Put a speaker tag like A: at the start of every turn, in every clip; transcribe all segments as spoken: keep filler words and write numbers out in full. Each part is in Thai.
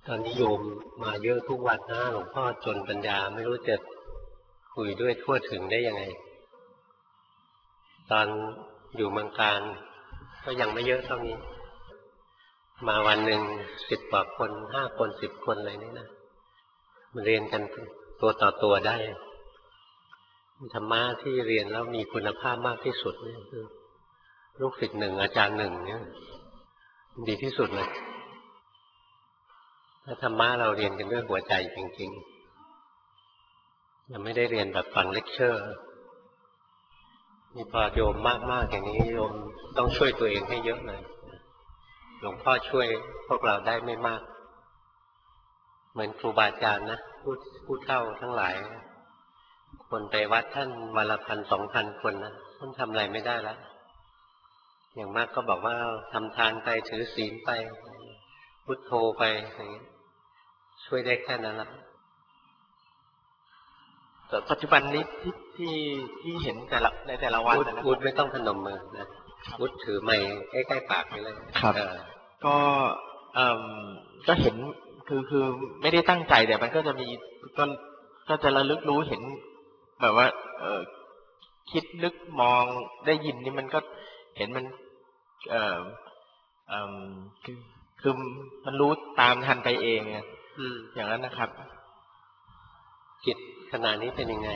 A: ตอนนี้โยมมาเยอะทุกวันนะหลวงพ่อจนปัญญาไม่รู้จะคุยด้วยทั่วถึงได้ยังไงตอนอยู่เมืองการก็ยังไม่เยอะเท่านี้มาวันหนึ่งสิบกว่าคนห้าคนสิบคนอะไรนี่นะมาเรียนกันตัวต่อตัวได้ธรรมะที่เรียนแล้วมีคุณภาพมากที่สุดนี่คือลูกศิษย์หนึ่งอาจารย์หนึ่งเนี่ยดีที่สุดเลยถ้าธรรมะเราเรียนกันด้วยหัวใจจริงๆยังไม่ได้เรียนแบบฟังเลคเชอร์มีพอโยมมากๆอย่างนี้โยมต้องช่วยตัวเองให้เยอะหน่อยหลวงพ่อช่วยพวกเราได้ไม่มากเหมือนครูบาอาจารย์นะผู้ผู้เฒ่าทั้งหลายคนไปวัดท่านวันละพันสองพันคนนะท่านทำอะไรไม่ได้แล้วอย่างมากก็บอกว่าทำทานไปถือศีลไปพุทโธไปอย่างนี้ช่วยได้แค่นั้นละ
B: แต่ปัจจุบันนี้ที่ที่ที่เห็นแต่ละในแต่ละวันนะ
A: วุฒไม่ต้องพนมมือนะวุฒถือไม้ใกล้ๆปากนี่เลย
B: ครับก็เอ่อก็เห็นคือคือไม่ได้ตั้งใจแต่มันก็จะมีก็ก็จะระลึกรู้เห็นแบบว่าเออคิดนึกมองได้ยินนี่มันก็เห็นมันเอ่อเอ่อคือคือมันรู้ตามทันไปเองอย่างนั้นนะครับ
A: จิตขณะนี้เป็นยังไง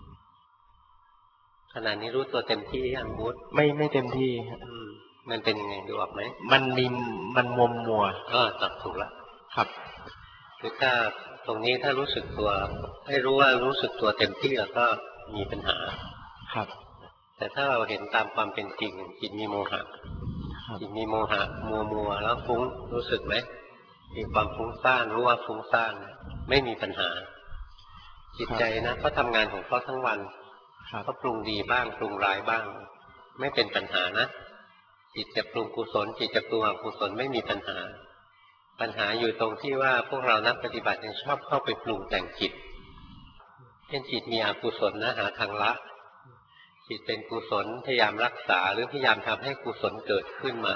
A: ขณะนี้รู้ตัวเต็มที่ยังวุฒ
B: ไม่ไม่เต็มที่
A: มันเป็นยังไงดูออกไหม
B: มันมีมันมัวมัว
A: ก็ตัดถูกแล้ว
B: ครับ
A: คือถ้าตรงนี้ถ้ารู้สึกตัวให้รู้ว่ารู้สึกตัวเต็มที่แล้วก็มีปัญหา
B: ครับ
A: แต่ถ้าเราเห็นตามความเป็นจริงจิตมีโมหะจิตมีโมหะมัวมัวแล้วฟุ้งรู้สึกไหมมีความฟุ้งซ่านรู้ว่าฟุ้งซ่านไม่มีปัญหาจิตใจนะเขาทำงานของเขาทั้งวันเขาปรุงดีบ้างปรุงร้ายบ้างไม่เป็นปัญหานะจิตจะปรุงกุศลจิตจะปรุงอกุศลไม่มีปัญหาปัญหาอยู่ตรงที่ว่าพวกเรานักปฏิบัติยังชอบเข้าไปปรุงแต่งจิตเช่นจิตมีอกุศลนะหาทางละจิตเป็นกุศลพยายามรักษาหรือพยายามทำให้กุศลเกิดขึ้นมา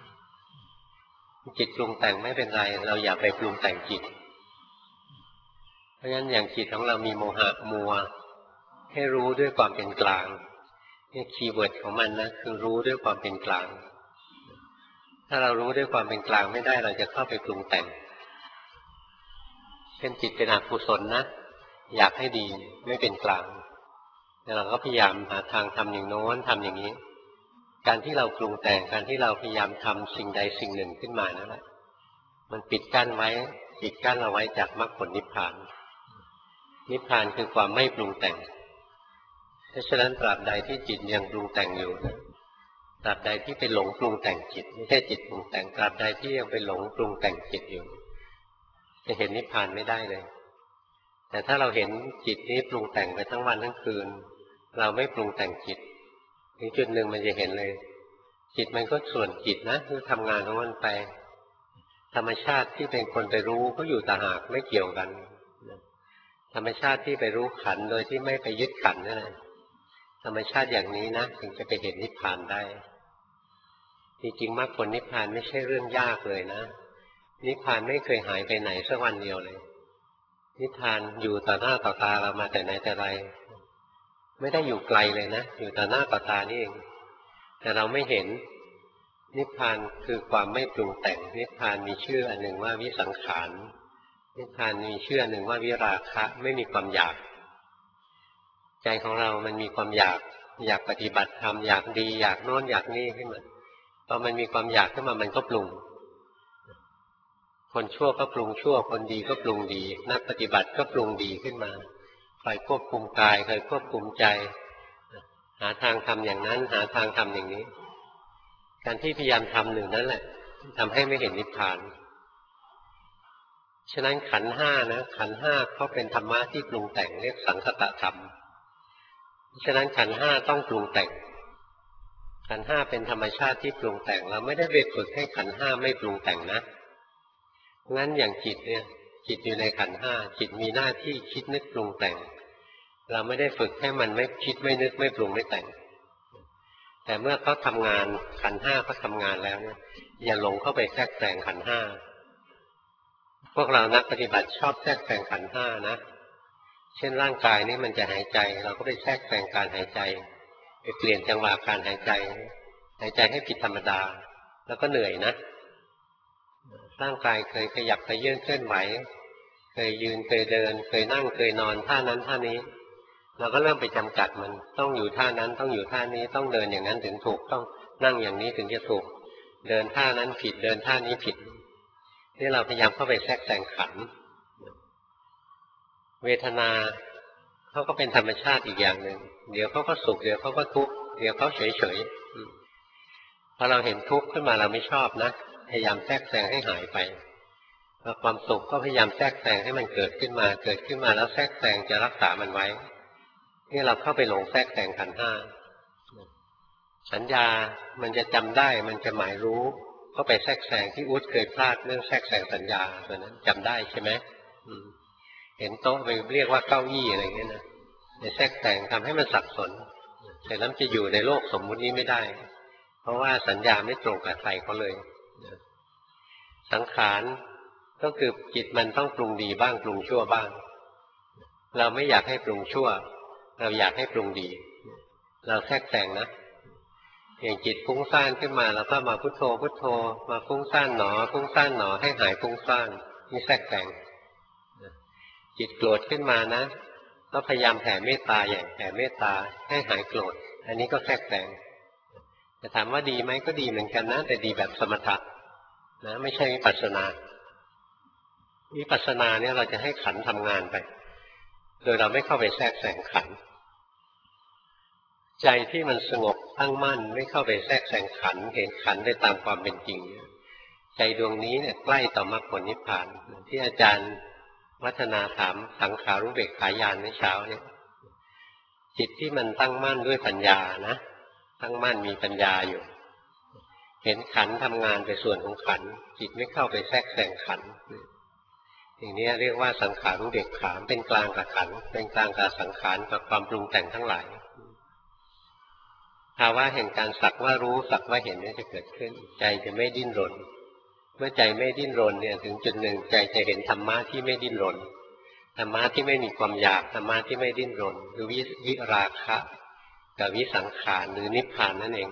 A: จิตปรุงแต่งไม่เป็นไรเราอย่าไปปรุงแต่งจิตเพราะฉะนั้นอย่างจิตของเรามีโมหะมัวให้รู้ด้วยความเป็นกลางนี่คีย์เวิร์ดของมันนะคือรู้ด้วยความเป็นกลางถ้าเรารู้ด้วยความเป็นกลางไม่ได้เราจะเข้าไปปรุงแต่งเช่นจิตเป็นอกุศลนะอยากให้ดีไม่เป็นกลางแล้วเราก็พยายามหาทางทำอย่างโน้นทำอย่างนี้การที่เราปรุงแต่งการที่เราพยายามทำสิ่งใดสิ่งหนึ่งขึ้นมานั่นแหละมันปิดกั้นไว้ปิดกั้นเราไว้จากมรรคผลนิพพานนิพพานคือความไม่ปรุงแต่งเพราะฉะนั้นตราบใดที่จิตยังปรุงแต่งอยู่นะตราบใดที่ไปหลงปรุงแต่งจิตไม่ใช่จิตปรุงแต่งตราบใดที่ยังไปหลงปรุงแต่งจิตอยู่จะเห็นนิพพานไม่ได้เลยแต่ถ้าเราเห็นจิตนี้ปรุงแต่งไปทั้งวันทั้งคืนเราไม่ปรุงแต่งจิตถึงจุดหนึ่งมันจะเห็นเลยจิตมันก็ส่วนจิตนะคือทำงานของมันไปธรรมชาติที่เป็นคนไปรู้ก็อยู่ต่างหากไม่เกี่ยวกันธรรมชาติที่ไปรู้ขันโดยที่ไม่ไปยึดขันนั่นแหละธรรมชาติอย่างนี้นะถึงจะไปเห็นนิพพานได้จริงๆมรรคผลนิพพานไม่ใช่เรื่องยากเลยนะนิพพานไม่เคยหายไปไหนสักวันเดียวเลยนิพพานอยู่ต่อหน้าต่อตาเรามาแต่ไหนแต่ไรไม่ได้อยู่ไกลเลยนะอยู่ต่อหน้าต่อตานี่เองแต่เราไม่เห็นนิพพานคือความไม่ปรุงแต่งนิพพานมีชื่ออันหนึ่งว่าวิสังขารนิพพานมีชื่ออันหนึ่งว่าวิราคะไม่มีความอยากใจของเรามันมีความอยากอยากปฏิบัติธรรมอยากดีอยากโน้นอยากนี่ขึ้นมาพอมันมีความอยากขึ้นมามันก็ปรุงคนชั่วก็ปรุงชั่วคนดีก็ปรุงดีนักปฏิบัติก็ปรุงดีขึ้นมาคอยควบคุมกายคอยควบคุมใจหาทางทำอย่างนั้นหาทางทำอย่างนี้การที่พยายามทำหนึ่งนั่นแหละทำให้ไม่เห็นนิพพานฉะนั้นขันธ์ห้านะขันธ์ห้าเขาเป็นธรรมะที่ปรุงแต่งเรียกสังคตธรรมฉะนั้นขันธ์ห้าต้องปรุงแต่งขันธ์ห้าเป็นธรรมชาติที่ปรุงแต่งเราไม่ได้ไปฝึกให้ขันธ์ห้าไม่ปรุงแต่งนะงั้นอย่างจิตเนี่ยจิตอยู่ในขันธ์ห้าจิตมีหน้าที่คิดนึกปรุงแต่งเราไม่ได้ฝึกให้มันไม่คิดไม่นึกไม่ปรุงไม่แต่งแต่เมื่อเขาทำงานขันธ์ห้าเขาทำงานแล้วเนี่ยอย่าหลงเข้าไปแทรกแซงขันธ์ห้าพวกเรานักปฏิบัติชอบแทรกแซงขันธ์ห้านะเช่นร่างกายนี้มันจะหายใจเราก็ไปแทรกแซงการหายใจไปเปลี่ยนจังหวะการหายใจหายใจให้ผิดธรรมดาแล้วก็เหนื่อยนะร่างกายเคยขยับขยื่นเคลื่อนไหวเคยยืนเคยเดินเคยนั่งเคยนอนท่านั้นท่านี้เราก็เริ่มไปจำกัดมันต้องอยู่ท่านั้นต้องอยู่ท่านี้ต้องเดินอย่างนั้นถึงถูกต้องนั่งอย่างนี้ถึงจะถูกเดินท่านั้นผิดเดินท่านี้ผิดนี่เราพยายามเข้าไปแทรกแซงขันธ์เวทนาเขาก็เป็นธรรมชาติอีกอย่างหนึ่งเดี๋ยวเขาก็สุขเดี๋ยวเขาก็ทุกข์เดี๋ยวเขาเฉยเฉยพอเราเห็นทุกข์ขึ้นมาเราไม่ชอบนะพยายามแทรกแซงให้หายไปพอความสุขก็พยายามแทรกแซงให้มันเกิดขึ้นมาเกิดขึ้นมาแล้วแทรกแซงจะรักษามันไว้นี่เราเข้าไปหลงแทรกแซงขันธ์ห้าสัญญามันจะจำได้มันจะหมายรู้ก็ไปแทรกแซงที่อุ๊ดเคยพลาดเรื่องแทรกแซงสัญญาตัวนั้นจำได้ใช่ไหมเห็นโต๊ะไปเรียกว่าเก้าอี้อะไรเงี้ยนะไปแทรกแซงทำให้มันสับสนแต่นั้นจะอยู่ในโลกสมมุตินี้ไม่ได้เพราะว่าสัญญาไม่ตรงกับใครเขาเลยสังขารก็คือจิตมันต้องปรุงดีบ้างปรุงชั่วบ้างเราไม่อยากให้ปรุงชั่วเราอยากให้ปรุงดีเราแทรกแซงนะอย่างจิตฟุ้งซ่านขึ้นมาแล้วก็มาพุทโธพุทโธมาฟุ้งซ่านหนอฟุ้งซ่านหนอให้หายฟุ้งซ่านนี่แทรกแซงจิตโกรธขึ้นมานะก็พยายามแผ่เมตตาอย่างแผ่เมตตาให้หายโกรธอันนี้ก็แทรกแซงจะถามว่าดีไหมก็ดีเหมือนกันนะแต่ดีแบบสมถะนะไม่ใช่วิปัสสนาวิปัสสนาเนี่ยเราจะให้ขันทำงานไปโดยเราไม่เข้าไปแทรกแซงขันใจที่มันสงบตั้งมั่นไม่เข้าไปแทรกแซงขันเห็นขันได้ตามความเป็นจริงใจดวงนี้เนี่ยใกล้ต่อมรรคผลนิพพานที่อาจารย์วัฒนาถามสังขารุเบกขายานในเช้าเนี่ยจิตที่มันตั้งมั่นด้วยปัญญานะตั้งมั่นมีปัญญาอยู่เห็นขันทำงานไปส่วนของขันจิตไม่เข้าไปแทรกแซงขันอย่างนี้เรียกว่าสังขารุเบกขาเป็นกลางกับขันเป็นกลางกับสังขารกับความปรุงแต่งทั้งหลายภาวะแห่งการสักว่ารู้สักว่าเห็นนี่จะเกิดขึ้นใจจะไม่ดิ้นรนเมื่อใจไม่ดิ้นรนเนี่ยถึงจุดหนึ่งใจจะเห็นธรรมะที่ไม่ดิ้นรนธรรมะที่ไม่มีความอยากธรรมะที่ไม่ดิ้นรนคือวิวิราคะกับวิสังขารหรือนิพพานนั่นเอง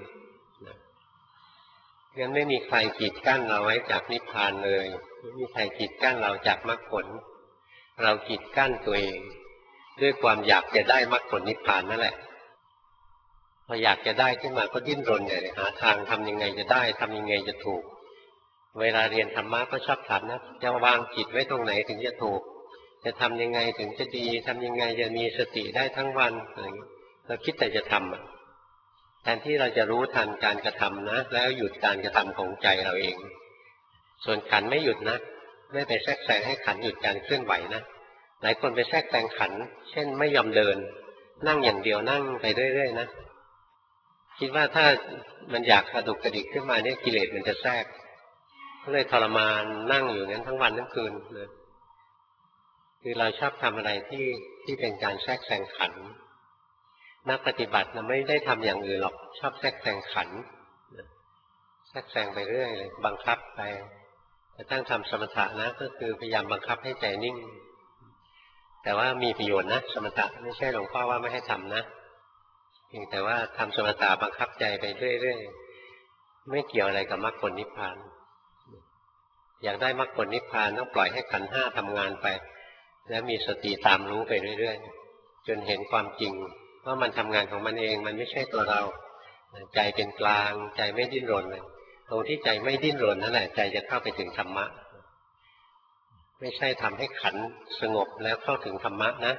A: งั้นไม่มีใครกีดกั้นเราไว้จากนิพพานเลยไม่มีใครกีดกั้นเราจากมรรคผลเรากีดกั้นตัวเองด้วยความอยากจะได้มรรคผลนิพพานนั่นแหละพออยากจะได้ขึ้นมาก็ดิ้นรนใหญ่เลยหาทางทำยังไงจะได้ทำยังไงจะถูกเวลาเรียนธรรมะก็ชอบถามนะจะวางจิตไว้ตรงไหนถึงจะถูกจะทำยังไงถึงจะดีทำยังไงจะมีสติได้ทั้งวันอะไรอย่างนี้เราคิดแต่จะทำแทนที่เราจะรู้ทันการกระทำนะแล้วหยุดการกระทำของใจเราเองส่วนขันไม่หยุดนะไม่ไปแทรกแซงให้ขันหยุดการเคลื่อนไหวนะหลายคนไปแทรกแซงขันเช่นไม่ยอมเดินนั่งอย่างเดียวนั่งไปเรื่อยๆนะคิดว่าถ้ามันอยากกระดุกกระดิกขึ้นมาเนี่ยกิเลสมันจะแทรกก็เลยทรมานนั่งอยู่งั้นทั้งวันทั้งคืนเลยคือเราชอบทำอะไรที่ที่เป็นการแทรกแซงขันนักปฏิบัติเราไม่ได้ทำอย่างอื่นหรอกชอบแทรกแซงขันแทรกแซงไปเรื่อยเลยบังคับไปแต่ตั้งทำสมถะนะก็คือพยายามบังคับให้ใจนิ่งแต่ว่ามีประโยชน์นะสมถะไม่ใช่หลวงพ่อว่าไม่ให้ทำนะเพียงแต่ว่าทำสมถะบังคับใจไปเรื่อยๆไม่เกี่ยวอะไรกับมรรคผลนิพพานอยากได้มรรคผลนิพพานต้องปล่อยให้ขันธ์ห้าทำงานไปแล้วมีสติตามรู้ไปเรื่อยๆจนเห็นความจริงว่ามันทำงานของมันเองมันไม่ใช่ตัวเราใจเป็นกลางใจไม่ดิ้นรนเลยตรงที่ใจไม่ดิ้นรนนั่นแหละใจจะเข้าไปถึงธรรมะไม่ใช่ทำให้ขันธ์สงบแล้วเข้าถึงธรรมะนะ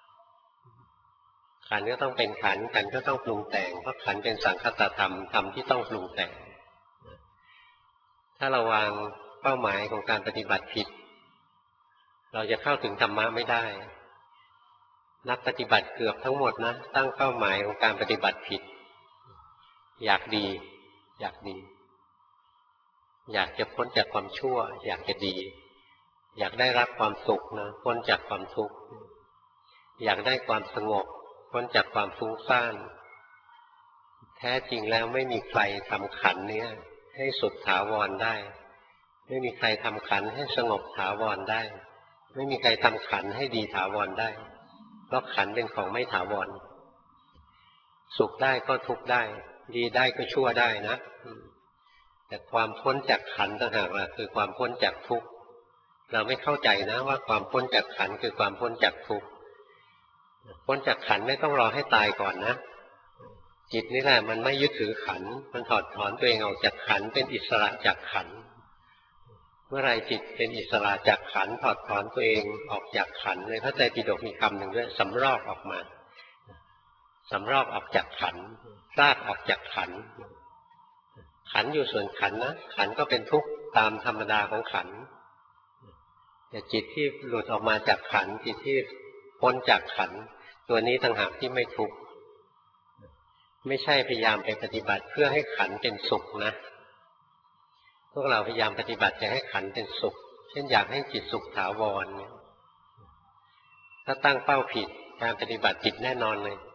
A: ขันธ์ก็ต้องเป็นขันธ์ขันธ์ก็ต้องปรุงแต่งเพราะขันธ์เป็นสังคตธรรมธรรมที่ต้องปรุงแต่งถ้าเราวางเป้าหมายของการปฏิบัติผิดเราจะเข้าถึงธรรมะไม่ได้นักปฏิบัติเกือบทั้งหมดนะตั้งเป้าหมายของการปฏิบัติผิดอยากดีอยากดีอยากจะพ้นจากความชั่วอยากจะดีอยากได้รับความสุขนะพ้นจากความทุกข์อยากได้ความสงบพ้นจากความฟุ้งซ่านแท้จริงแล้วไม่มีใครทำขันธ์นี้ให้สุดถาวรได้ไม่มีใครทำขันให้สงบถาวรได้ไม่มีใครทำขันให้ดีถาวรได้เพราะขันเป็นของไม่ถาวรสุขได้ก็ทุกข์ได้ดีได้ก็ชั่วได้นะแต่ความพ้นจากขันต่างหากล่ะคือความพ้นจากทุกข์เราไม่เข้าใจนะว่าความพ้นจากขันคือความพ้นจากทุกข์พ้นจากขันไม่ต้องรอให้ตายก่อนนะจิตนี่แหละมันไม่ยึดถือขันมันถอดถอนตัวเองออกจากขันเป็นอิสระจากขันเมื่อไรจิตเป็นอิสระจากขันถอดถอนตัวเองออกจากขันในพระไตรปิฎกมีคำหนึ่งด้วยสำรอกออกมาสำรอกออกจากขันรากออกจากขันขันอยู่ส่วนขันนะขันก็เป็นทุกข์ตามธรรมดาของขันแต่จิตที่หลุดออกมาจากขันจิตที่พ้นจากขันตัวนี้ต่างหากที่ไม่ทุกข์ไม่ใช่พยายามไปปฏิบัติเพื่อให้ขันเป็นสุขนะพวกเราพยายามปฏิบัติจะให้ขันเป็นสุขเช่นอยากให้จิตสุขถาวรถ้าตั้งเป้าผิดการปฏิบัติผิดแน่นอนเลย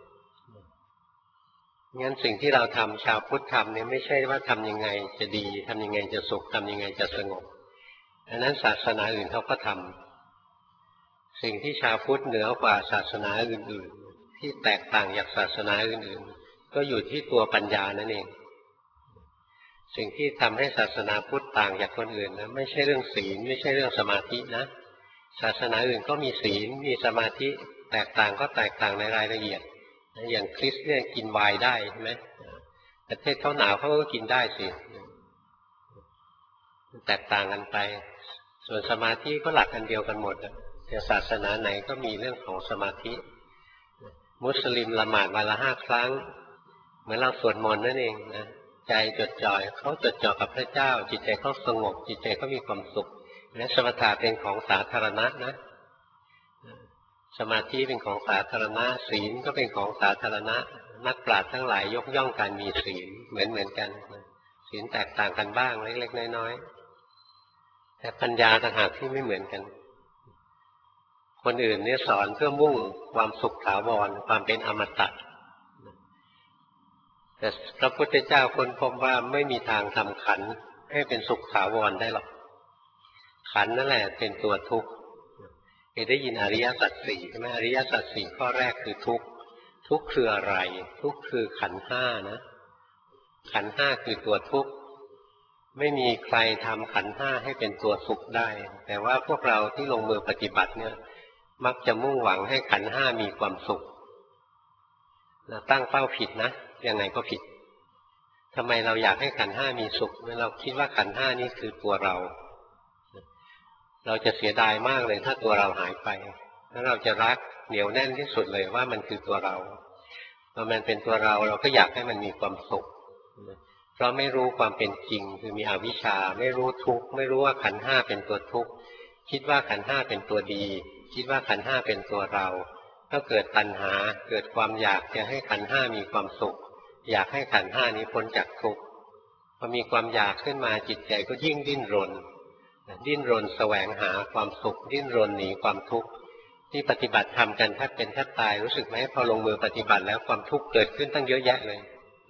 A: งั้นสิ่งที่เราทำชาวพุทธทำเนี่ยไม่ใช่ว่าทำยังไงจะดีทำยังไงจะสุขทำยังไงจะสงบอันนั้นศาสนาอื่นเขาก็ทำสิ่งที่ชาวพุทธเหนือกว่าศาสนาอื่นๆที่แตกต่างจากศาสนาอื่นๆก็อยู่ที่ตัวปัญญานั่นเองสิ่งที่ทำให้ศาสนาพุทธต่างจากคนอื่นนะไม่ใช่เรื่องศีลไม่ใช่เรื่องสมาธินะศาสนาอื่นก็มีศีลมีสมาธิแตกต่างก็แตกต่างในรายละเอียดอย่างคริสเนี่ยกินไวน์ได้ใช่ไหมประเทศเขาหนาวเขาก็กินได้สิแตกต่างกันไปส่วนสมาธิก็หลักอันเดียวกันหมดแต่ศาสนาไหนก็มีเรื่องของสมาธิมุสลิมละหมาดวันละห้าครั้งเหมือนเราสวดมนต์นั่นเองนะใจจดจ่อยเขาจดจ่อกับพระเจ้าจิตใจเขาสงบจิตใจเขามีความสุขและสมถะเป็นของสาธารณะนะสมาธิเป็นของสาธารณะศีลก็เป็นของสาธารณะนักปราชญ์ทั้งหลายยกย่องการมีศีลเหมือนเหมือนกันศีลแตกต่างกันบ้างเล็กๆน้อยๆแต่ปัญญาต่างหากที่ไม่เหมือนกันคนอื่นเนี่ยสอนเพื่อมุ่งความสุขถาวรความเป็นอมตะแต่พระพุทธเจ้าค้นพบว่าไม่มีทางทำขันให้เป็นสุขถาวรได้หรอกขันนั่นแหละเป็นตัวทุกข์เคยได้ยินอริยสัจสี่ใช่ไหมอริยสัจสี่ข้อแรกคือทุกข์ทุกข์คืออะไรทุกข์คือขันธ์ห้านะขันธ์ห้าคือตัวทุกข์ไม่มีใครทำขันธ์ห้าให้เป็นตัวสุขได้แต่ว่าพวกเราที่ลงมือปฏิบัติเนี่ยมักจะมุ่งหวังให้ขันธ์ห้ามีความสุขเราตั้งเป้าผิดนะยังไงก็ผิดทำไมเราอยากให้ขันธ์ห้ามีสุขเมื่อเราคิดว่าขันธ์ห้านี้คือตัวเราเราจะเสียดายมากเลยถ้าตัวเราหายไปแล้วเราจะรักเหนียวแน่นที่สุดเลยว่ามันคือตัวเราพอมันเป็นตัวเราเราก็อยากให้มันมีความสุขเพราะไม่รู้ความเป็นจริงคือมีอวิชชาไม่รู้ทุกข์ไม่รู้ว่าขันธ์ห้าเป็นตัวทุกข์คิดว่าขันธ์ห้าเป็นตัวดีคิดว่าขันธ์ห้าเป็นตัวเราก็เกิดตัณหาเกิดความอยากจะให้ขันธ์ห้ามีความสุขอยากให้ขันธ์ห้านี้พ้นจากทุกข์พอมีความอยากขึ้นมาจิตใจก็ยิ่งดิ้นรนดิ้นรนแสวงหาความสุขดิ้นรนหนีความทุกข์ที่ปฏิบัติทำกันแทบเป็นแทบตายรู้สึกไหมพอลงมือปฏิบัติแล้วความทุกข์เกิดขึ้นตั้งเยอะแยะเลย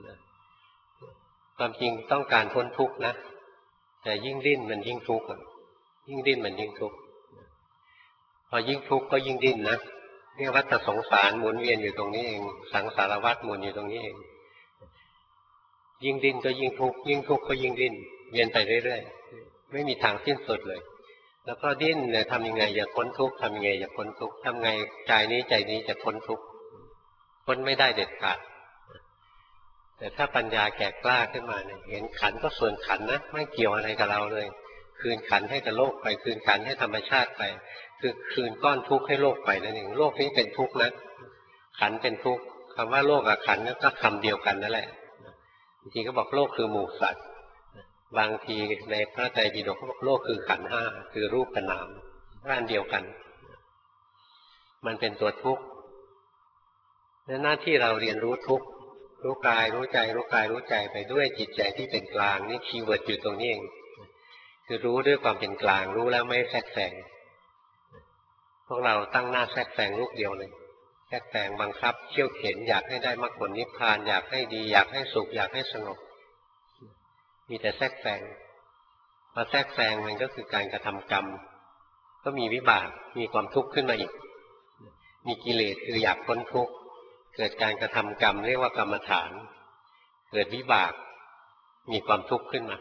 A: ความจริงต้องการพ้นทุกข์นะแต่ยิ่งดิ้นมันยิ่งทุกข์ยิ่งดิ้นมันยิ่งทุกข์พอยิ่งทุกข์ก็ยิ่งดิ้นนะเรียกวัฏสงสารหมุนเวียนอยู่ตรงนี้เองสังสารวัฏหมุนอยู่ตรงนี้เองยิ่งดิ้นก็ยิ่งทุกข์ยิ่งทุกข์ก็ยิ่งดิ้นเวียนไปเรื่อยๆไม่มีทางสิ้นสุดเลยแล้วก็ดิ้นเนี่ยทำยังไงอย่าพ้นทุกข์ทำยังไงอย่าพ้นทุกข์ทำไงกายนี้ใจนี้จะพ้นทุกข์พ้นไม่ได้เด็ดขาดแต่ถ้าปัญญาแก่กล้าขึ้นมาเนี่ยเห็นขันก็ส่วนขันนะไม่เกี่ยวอะไรกับเราเลยคืนขันให้กับโลกไปคืนขันให้ธรรมชาติไปคือคืนก้อนทุกข์ให้โลกไปนั่นเองโลกนี้เป็นทุกข์นะขันเป็นทุกข์คำว่าโลกกับขันก็คำเดียวกันนั่นแหละบางทีก็บอกโลกคือหมู่สัตว์บางทีในพระไตรปิฎกเขาบอกโลกคือขันธ์ห้าคือรูปกับนามร่างเดียวกันมันเป็นตัวทุกข์และหน้าที่เราเรียนรู้ทุกข์รู้กายรู้ใจรู้กายรู้ใจไปด้วยจิตใจที่เป็นกลางนี่คีย์เวิร์ดอยู่ตรงนี้เองคือรู้ด้วยความเป็นกลางรู้แล้วไม่แทรกแซงพวกเราตั้งหน้าแทรกแซงลูกเดียวเลยแทรกแซงบังคับเขี่ยวเข็นอยากให้ได้มรรคผลนิพพานอยากให้ดีอยากให้สุขอยากให้สงบมีแต่แทรกแซงคพอแทรกแซงมันก็คือการกระทำกรรมก็มีวิบากมีความทุกข์ขึ้นมาอีกมีกิเลสคืออยากพ้นทุกข์เกิดการกระทำกรรมเรียกว่ากรรมฐานเกิดวิบากมีความทุกข์ขึ้นมา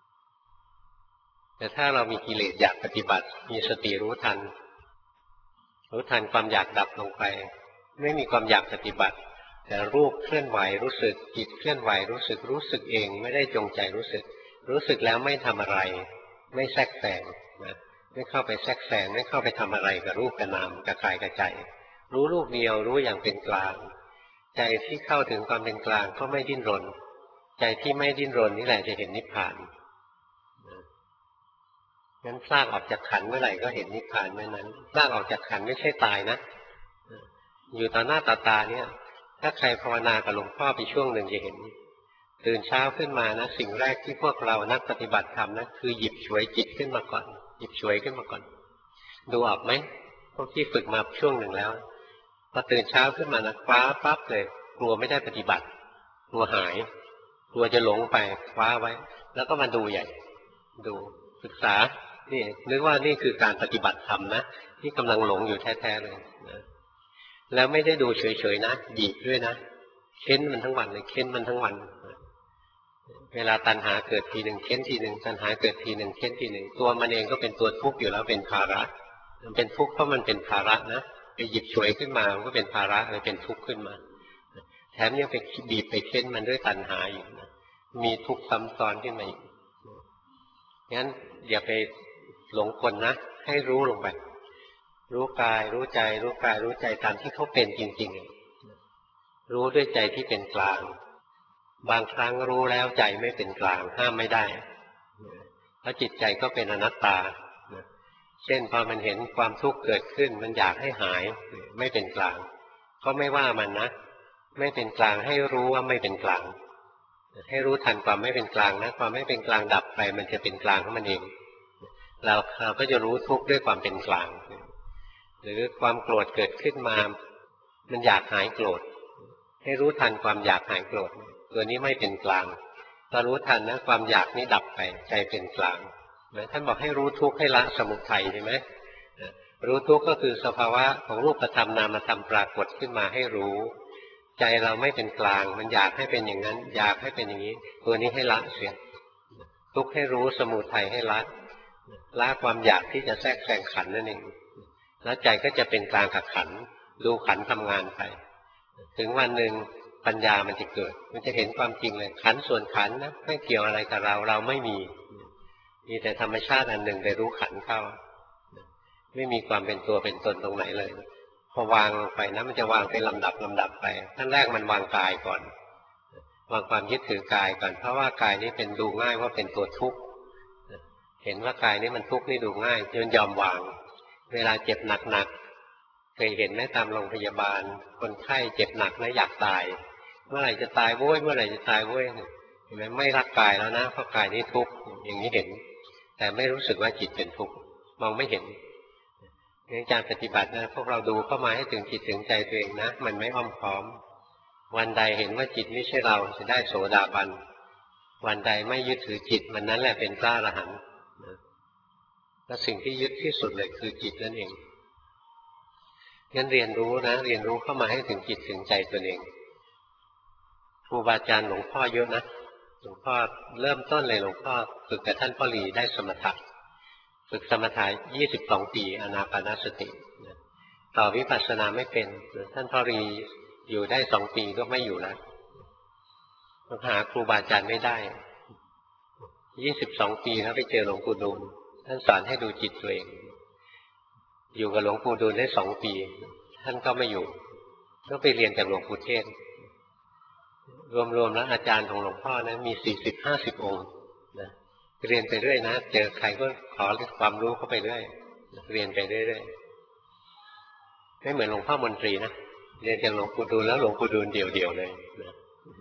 A: แต่ถ้าเรามีกิเลสอยากปฏิบัติมีสติรู้ทันรู้ทันความอยากดับลงไปไม่มีความอยากปฏิบัติแต่รูปเคลื่อนไหวรู้สึกจิตเคลื่อนไหวรู้สึกรู้สึกเองไม่ได้จงใจรู้สึกรู้สึกแล้วไม่ทำอะไรไม่แทรกแซงนะไม่เข้าไปแทรกแซงไม่เข้าไปทำอะไรกับรูปกับนามกับกายกับใจรู้รูปเดียวรู้อย่างเป็นกลางใจที่เข้าถึงความเป็นกลางก็ไม่ดิ้นรนใจที่ไม่ดิ้นรนนี่แหละจะเห็นนิพพานงั้นพลากออกจากขันเมื่อไหร่ก็เห็นนิพพานเมื่อนั้นพลากออกจากขันไม่ใช่ตายนะอยู่ต่อหน้าต่อตาเนี่ยถ้าใครภาวนากับหลวงพ่อไปช่วงหนึ่งจะเห็นตื่นเช้าขึ้นมานะสิ่งแรกที่พวกเรานักปฏิบัติธรรมนะคือหยิบฉวยจิตขึ้นมาก่อนหยิบฉวยขึ้นมาก่อนดูออกไหมพวกที่ฝึกมาช่วงหนึ่งแล้วพอตื่นเช้าขึ้นมานะคว้าปั๊บเลยกลัวไม่ได้ปฏิบัติกลัวหายกลัวจะหลงไปคว้าไว้แล้วก็มาดูใหญ่ดูศึกษานี่นึกว่านี่คือการปฏิบัติธรรมนะที่กำลังหลงอยู่แท้ๆเลยนะแล้วไม่ได้ดูเฉยๆนะหยิบด้วยนะเค้นมันทั้งวันเลยเค้นมันทั้งวันเวลาตัณหาเกิดทีหนึ่งเค้นทีหนึ่งตัณหาเกิดทีหนึ่งเค้นทีหนึ่งตัวมันเองก็เป็นตัวทุกข์อยู่แล้วเป็นภาระมันเป็นทุกข์เพราะมันเป็นภาระนะไปหยิบฉวยขึ้นมามันก็เป็นภาระเลยเป็นทุกข์ขึ้นมาแถมยังไปบีบไปเค้นมันด้วยตัณหาอยู่นะมีทุกข์ซ้ำซ้อนขึ้นมาอีกงั้นอย่าไปหลงกลนะให้รู้ลงไปรู้กายรู้ใจรู้กายรู้ใจตามที่เขาเป็นจริงๆรู้ด้วยใจที่เป็นกลางบางครั้งรู้แล้วใจไม่เป็นกลางห้ามไม่ได้เพราะจิตใจก็เป็นอนัตตาเช่นพอมันเห็นความทุกข์เกิดขึ้นมันอยากให้หายไม่เป็นกลางก็ไม่ว่ามันนะไม่เป็นกลางให้รู้ว่าไม่เป็นกลางให้รู้ทันความไม่เป็นกลางนะความไม่เป็นกลางดับไปมันจะเป็นกลางของมันเองเราเราก็จะรู้ทุกข์ด้วยความเป็นกลางหรือความโกรธเกิดขึ้นมามันอยากหายโกรธให้รู้ทันความอยากหายโกรธตัวนี้ไม่เป็นกลางพอรู้ทันนะความอยากนี้ดับไปใจเป็นกลางท่านบอกให้รู้ทุกข์ให้ละสมุทัยใช่ไหมรู้ทุกข์ก็คือสภาวะของรูปธรรมนามธรรมปรากฏขึ้นมาให้รู้ใจเราไม่เป็นกลางมันอยากให้เป็นอย่างนั้นอยากให้เป็นอย่างนี้ตัวนี้ให้ละเสียทุกข์ให้รู้สมุทัยให้ละละความอยากที่จะแทรกแซงขันนั่นเองแล้วใจก็จะเป็นกลางกับขันดูขันทำงานไปถึงวันหนึ่งปัญญามันจะเกิดมันจะเห็นความจริงเลยขันส่วนขันนะไม่เกี่ยวอะไรกับเราเราไม่มีมีแต่ธรรมชาติอันหนึ่งไปรู้ขันเข้าไม่มีความเป็นตัวเป็นตนตรงไหนเลยพอวางไปนะมันจะวางเป็นลำดับลำดับไปขั้นแรกมันวางกายก่อนวางความยึดถือกายก่อนเพราะว่ากายนี้เป็นดูง่ายว่าเป็นตัวทุกข์เห็นว่ากายนี้มันทุกข์นี่ดูง่ายจนยอมวางเวลาเจ็บหนักๆเคยเห็นไหมตามโรงพยาบาลคนไข้เจ็บหนักนะอยากตายเมื่อไหร่จะตายโว้ยเมื่อไหร่จะตายโว้ยเห็นไหมไม่รักกายแล้วนะเพราะกายนี้ทุกข์อย่างนี้เห็นแต่ไม่รู้สึกว่าจิตเป็นทุกข์มองไม่เห็นในการปฏิบัตินะพวกเราดูเข้ามาให้ถึงจิตถึงใจตัวเองนะมันไม่อ้อมค้อมวันใดเห็นว่าจิตไม่ใช่เราจะได้โสดาบันวันใดไม่ยึดถือจิตมันนั้นแหละเป็นพระอรหันต์และสิ่งที่ยึดที่สุดเลยคือจิตนั่นเองงั้นเรียนรู้นะเรียนรู้เข้ามาให้ถึงจิตถึงใจตัวเองครูบาอาจารย์หลวงพ่อเยอะนะหลวงพ่อเริ่มต้นเลยหลวงพ่อฝึกกับท่านพ่อหลีได้สมถะฝึกสมถะยี่สิบสองปีอานาปานสติต่อวิปัสสนาไม่เป็นท่านพ่อหลีอยู่ได้สองปีก็ไม่อยู่แล้วหาครูบาอาจารย์ไม่ได้ยี่สิบสองปีแล้วไปเจอหลวงปู่ดูลท่านสอนให้ดูจิตตัวเองอยู่กับหลวงปู่ดูลได้สองปีท่านก็ไม่อยู่ก็ไปเรียนจากหลวงปู่เทศรวมๆแล้วอาจารย์ของหลวงพ่อนะมีสี่สิบห้าสิบองค์นะเรียนไปเรื่อยนะเจอใครก็ขอความรู้เข้าไปเรื่อยเรียนไปเรื่อยๆไม่เหมือนหลวงพ่อมนตรีนะเรียนจากหลวงปู่ดูลแล้วหลวงปู่ดูลเดี่ยวๆเลยนะ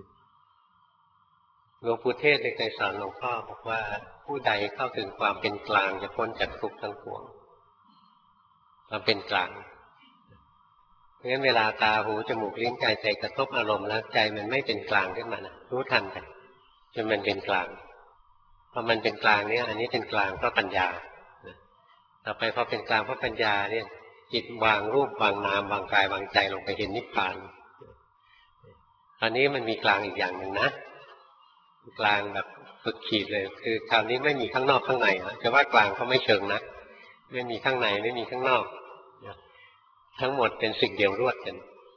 A: หลวงปู่เทศเคยสอนหลวงพ่อบอกว่าผู้ใดเข้าถึงความเป็นกลางจะพ้นจากทุกข์ทั้งปวงความเป็นกลางเพราะฉะนั้นเวลาตาหูจมูกลิ้นกายใจกระทบอารมณ์แล้วใจมันไม่เป็นกลางขึ้นมานะรู้ทันไปจนมันเป็นกลางพอมันเป็นกลางเนี่ยอันนี้เป็นกลางเพราะปัญญาต่อไปพอเป็นกลางเพราะปัญญาเนี่ยจิตวางรูปวางนามวางกายวางใจลงไปเห็นนิพพานตอนนี้มันมีกลางอีกอย่างหนึ่งนะกลางแบบฝึกขีดเลยคือคราวนี้ไม่มีข้างนอกข้างในจะว่ากลางเขาไม่เชิงนะไม่มีข้างในไม่มีข้างนอกทั้งหมดเป็นสิ่งเดียวรวดกัน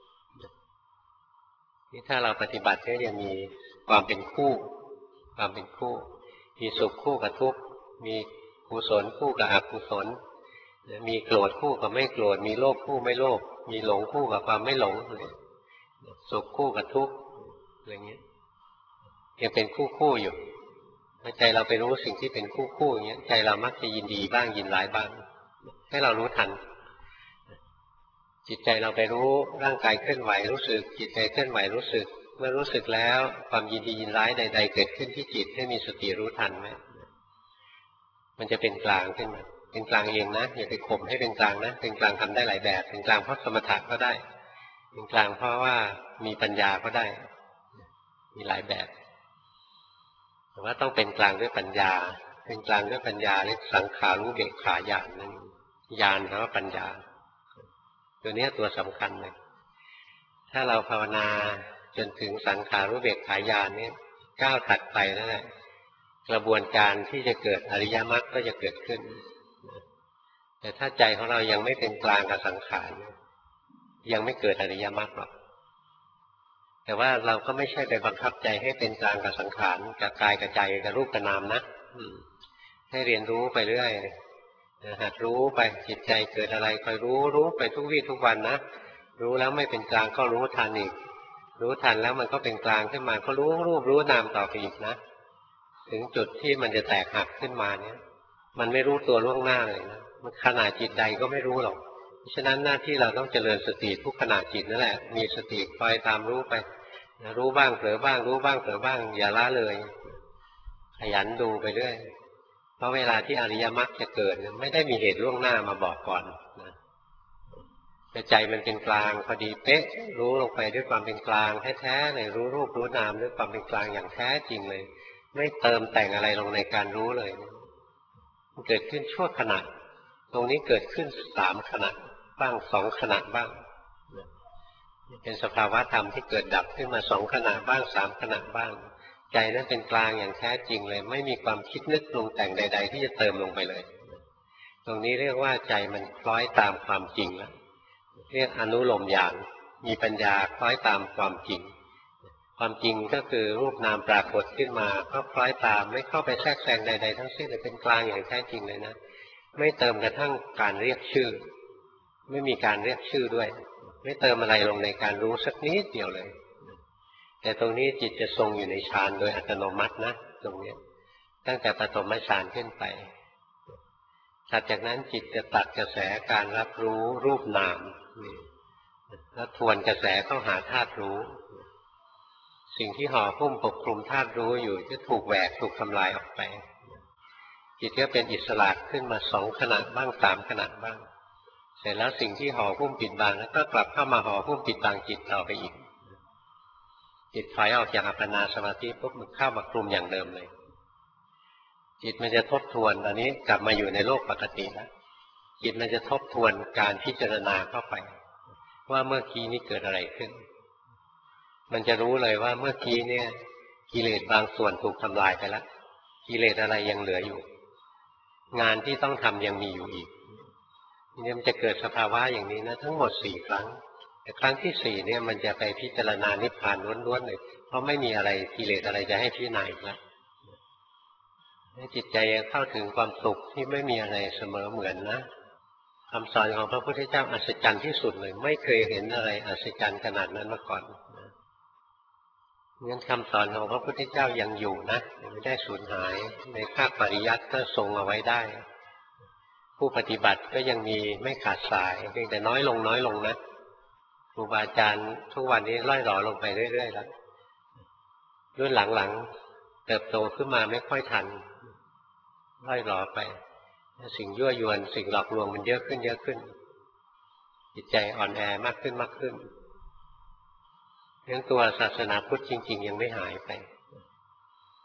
A: นี่ถ้าเราปฏิบัติก็จะมีความเป็นคู่ความเป็นคู่มีสุขคู่กับทุกข์มีกุศลคู่กับอกุศลมีโกรธคู่กับไม่โกรธมีโลภคู่ไม่โลภมีหลงคู่กับความไม่หลงสุขคู่กับทุกข์อะไรเงี้ยยังเป็นคู่คู่อยู่ใจเราไปรู้สิ่งที่เป็นคู่คู่อย่างเงี้ยใจเรามักจะยินดีบ้างยินร้ายบ้างให้เรารู้ทันจิตใจเราไปรู้ร่างกายเคลื่อนไหวรู้สึกจิตใจเคลื่อนไหวรู้สึกเมื่อรู้สึกแล้วความยินดียินร้ายใดๆเกิดขึ้นที่จิตให้มีสติรู้ทันไหมมันจะเป็นกลางขึ้นมาเป็นกลางเองนะอย่าไปข่มให้เป็นกลางนะเป็นกลางทำได้หลายแบบเป็นกลางเพราะสมถะก็ได้เป็นกลางเพราะว่ามีปัญญาก็ได้มีหลายแบบแต่ว่าต้องเป็นกลางด้วยปัญญาเป็นกลางด้วยปัญญาเรียกสังขารู้เบกขาญาณนั่นญาณแปลว่าปัญญาตัวนี้ตัวสำคัญเลยถ้าเราภาวนาจนถึงสังขารู้เบกขาญาณนี้ก้าวถัดไปนั่นแหละกระบวนการที่จะเกิดอริยมรรคก็จะเกิดขึ้นแต่ถ้าใจของเรายังไม่เป็นกลางกับสังขารยังไม่เกิดอริยมรรคหรอกแต่ว่าเราก็ไม่ใช่ไปบังคับใจให้เป็นกลางกับสังขารกับกายกับใจกับรูปกับนามนะให้เรียนรู้ไปเรื่อยหัดรู้ไปจิตใจเกิดอะไรคอยรู้รู้ไปทุกวี่ทุกวันนะรู้แล้วไม่เป็นกลางก็รู้ทันอีกรู้ทันแล้วมันก็เป็นกลางขึ้นมาก็รู้รูปรู้นามต่อไปอีกนะถึงจุดที่มันจะแตกหักขึ้นมาเนี่ยมันไม่รู้ตัวล่วงหน้าเลยนะมันขนาดจิตใดก็ไม่รู้หรอกเพราะฉะนั้นหน้าที่เราต้องเจริญสติทุกขณะจิตนั่นแหละมีสติคอยตามรู้ไปรู้บ้างเผลอบ้างรู้บ้างเผลอบ้างอย่าละเลยขยันดูไปเรื่อยเพราะเวลาที่อริยมรรคจะเกิดไม่ได้มีเหตุล่วงหน้ามาบอกก่อนนะแต่ใจมันเป็นกลางพอดีเป๊ะรู้ลงไปด้วยความเป็นกลางแท้ๆเลยรู้รูปรู้นามด้วยความเป็นกลางอย่างแท้จริงเลยไม่เติมแต่งอะไรลงในการรู้เลยมันเกิดขึ้นชั่วขณะตรงนี้เกิดขึ้นสามขณะบ้างสองขณะบ้างเป็นสภาวะธรรมที่เกิดดับขึ้นมาสองขณะบ้างสามขณะบ้างใจนั้นเป็นกลางอย่างแท้จริงเลยไม่มีความคิดนึกปรุงแต่งใดๆที่จะเติมลงไปเลยตรงนี้เรียกว่าใจมันคล้อยตามความจริงแล้วเรียกอนุโลมญาณมีปัญญาคล้อยตามความจริงความจริงก็คือรูปนามปรากฏขึ้นมาก็คล้อยตามไม่เข้าไปแทรกแซงใดๆทั้งสิ้นเลยเป็นกลางอย่างแท้จริงเลยนะไม่เติมกระทั่งการเรียกชื่อไม่มีการเรียกชื่อด้วยไม่เติมอะไรลงในการรู้สักนิดเดียวเลยแต่ตรงนี้จิตจะทรงอยู่ในฌานโดยอัตโนมัตินะตรงนี้ตั้งแต่ปฐมฌานขึ้นไปถัดจากนั้นจิตจะตัดกระแสการรับรู้รูปนามแล้วทวนกระแสเข้าหาธาตุรู้สิ่งที่ห่อหุ้มปกคลุมธาตุรู้อยู่จะถูกแหวกถูกทำลายออกไปจิตก็เป็นอิสระขึ้นมาสองขณะบ้างสามขณะบ้างเสร็จแล้วสิ่งที่ห่อหุ้มปิดบังแล้วก็กลับเข้ามาห่อหุ้มปิดบังจิตต่อไปอีกจิตถอยออกจากอัปปนาสมาธิปุ๊บมันเข้ามากลุ่มอย่างเดิมเลยจิตมันจะทบทวนตอนนี้กลับมาอยู่ในโลกปกติแล้วจิตมันจะทบทวนการพิจารณาเข้าไปว่าเมื่อกี้นี้เกิดอะไรขึ้นมันจะรู้เลยว่าเมื่อกี้เนี่ยกิเลสบางส่วนถูกทำลายไปแล้วกิเลสอะไรยังเหลืออยู่งานที่ต้องทำยังมีอยู่อีกนี่มันจะเกิดสภาวะอย่างนี้นะทั้งหมดสี่ครั้งแต่ครั้งที่สี่เนี่ยมันจะไปพิจารณานิพพานล้วนๆเลยเพราะไม่มีอะไรกิเลสอะไรจะให้พิจารณาอีกแล้วให้จิตใจเข้าถึงความสุขที่ไม่มีอะไรเสมอเหมือนนะคำสอนของพระพุทธเจ้าอัศจรรย์ที่สุดเลยไม่เคยเห็นอะไรอัศจรรย์ขนาดนั้นมาก่อนงั้นคำสอนของพระพุทธเจ้ายังอยู่นะไม่ได้สูญหายในภาคปริยัติก็ทรงเอาไว้ได้ผู้ปฏิบัติก็ยังมีไม่ขาดสายเพียงแต่น้อยลงน้อยลงนะครูบาอาจารย์ทุกวันนี้ล่อยหล่อลงไปเรื่อยๆแล้วรุ่นหลังๆเติบโตขึ้นมาไม่ค่อยทันล่อยหล่อไปสิ่งยั่วยวนสิ่งหลอกลวงมันเยอะขึ้นเยอะขึ้นจิตใจอ่อนแอมากขึ้นมากขึ้นเรื่องตัวศาสนาพุทธจริงๆยังไม่หายไป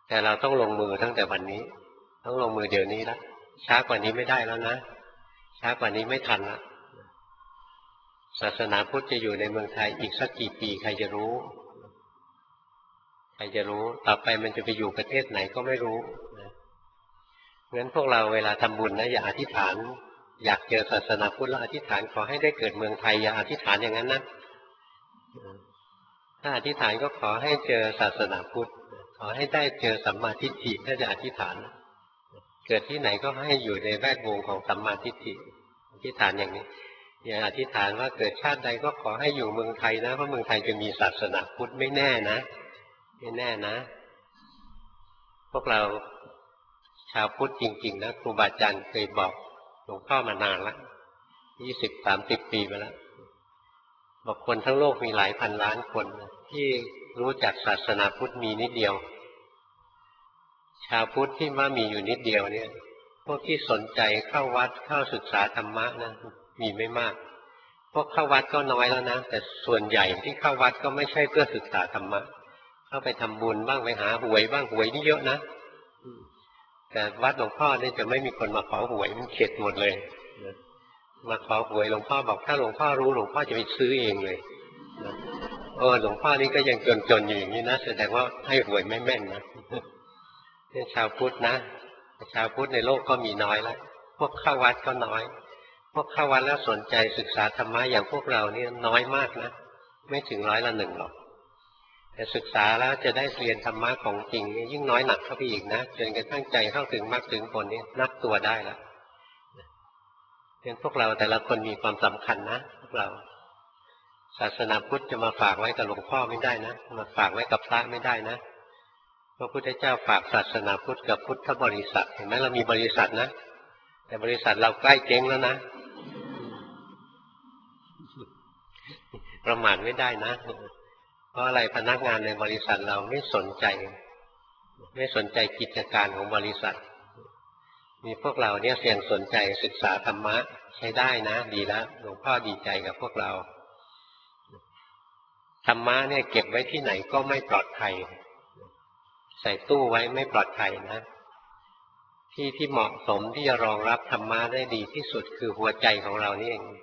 A: แต่เราต้องลงมือตั้งแต่วันนี้ต้องลงมือเดี๋ยวนี้ละช้ากว่านี้ไม่ได้แล้วนะช้ากว่านี้ไม่ทันละศาสนาพุทธจะอยู่ในเมืองไทยอีกสักกี่ปีใครจะรู้ใครจะรู้ต่อไปมันจะไปอยู่ประเทศไหนก็ไม่รู้นะงั้นพวกเราเวลาทำบุญนะอย่าอธิษฐานอยากเจอศาสนาพุทธแล้วอธิษฐานขอให้ได้เกิดเมืองไทยอย่าอธิษฐานอย่างนั้นนะถ้าอธิษฐานก็ขอให้เจอศาสนาพุทธขอให้ได้เจอสัมมาทิฏฐิถ้าจะอธิษฐานเกิดที่ไหนก็ให้อยู่ในแวดวงของสัมมาทิฏฐิอธิษฐานอย่างนี้อย่าอธิษฐานว่าเกิดชาติใดก็ขอให้อยู่เมืองไทยนะเพราะเมืองไทยจะมีศาสนาพุทธไม่แน่นะไม่แน่นะพวกเราชาวพุทธจริงๆนะครูบาอาจารย์เคยบอกหลวงพ่อมานานแล้วยี่สิบสามสิบปีมาแล้วบอกคนทั้งโลกมีหลายพันล้านคนที่รู้จักศาสนาพุทธมีนิดเดียวชาวพุทธที่ว่ามีอยู่นิดเดียวเนี่ยพวกที่สนใจเข้าวัดเข้าศึกษาธรรมะนะมีไม่มากพวกเข้าวัดก็น้อยแล้วนะแต่ส่วนใหญ่ที่เข้าวัดก็ไม่ใช่เพื่อศึกษาธรรมะเข้าไปทำบุญบ้างไปหาหวยบ้างหวยนี่เยอะนะแต่วัดหลวงพ่อเนี่ยจะไม่มีคนมาขอหวยมันเข็ดหมดเลยมาขอหวยหลวงพ่อบอกถ้าหลวงพ่อรู้หลวงพ่อจะไปซื้อเองเลยเออหลวงพ่อนี่ก็ยังจนๆอยู่อย่างนี้นะแสดงว่าให้หวยไม่แม่นนะนี่ชาวพุทธนะชาวพุทธในโลกก็มีน้อยแล้วพวกเข้าวัดก็น้อยพวกเข้าวัดแล้วสนใจศึกษาธรรมะอย่างพวกเรานี่น้อยมากนะไม่ถึงร้อยละหนึ่งหรอกแต่ศึกษาแล้วจะได้เรียนธรรมะของจริงนี่ยิ่งน้อยหนักเข้าไปอีกนะจนกระทั่งใจเข้าถึงมรรคถึงผลนี่นับตัวได้แล้วเพราะพวกเราแต่ละคนมีความสำคัญนะพวกเราศาสนาพุทธจะมาฝากไว้กับหลวงพ่อไม่ได้นะมาฝากไว้กับพระไม่ได้นะพระพุทธเจ้าฝากศาสนาพุทธกับพุทธบริษัทเห็นไหมเรามีบริษัทนะแต่บริษัทเราใกล้เจ๊งแล้วนะประมาทไม่ได้นะเพราะอะไรพนักงานในบริษัทเราไม่สนใจไม่สนใจกิจการของบริษัทมีพวกเราเนี่ยเสี่ยงสนใจศึกษาธรรมะใช้ได้นะดีแล้วหลวงพ่อดีใจกับพวกเราธรรมะเนี่ยเก็บไว้ที่ไหนก็ไม่ปลอดภัยใส่ตู้ไว้ไม่ปลอดภัยนะที่ที่เหมาะสมที่จะรองรับธรรมะได้ดีที่สุดคือหัวใจของเรานี่เอง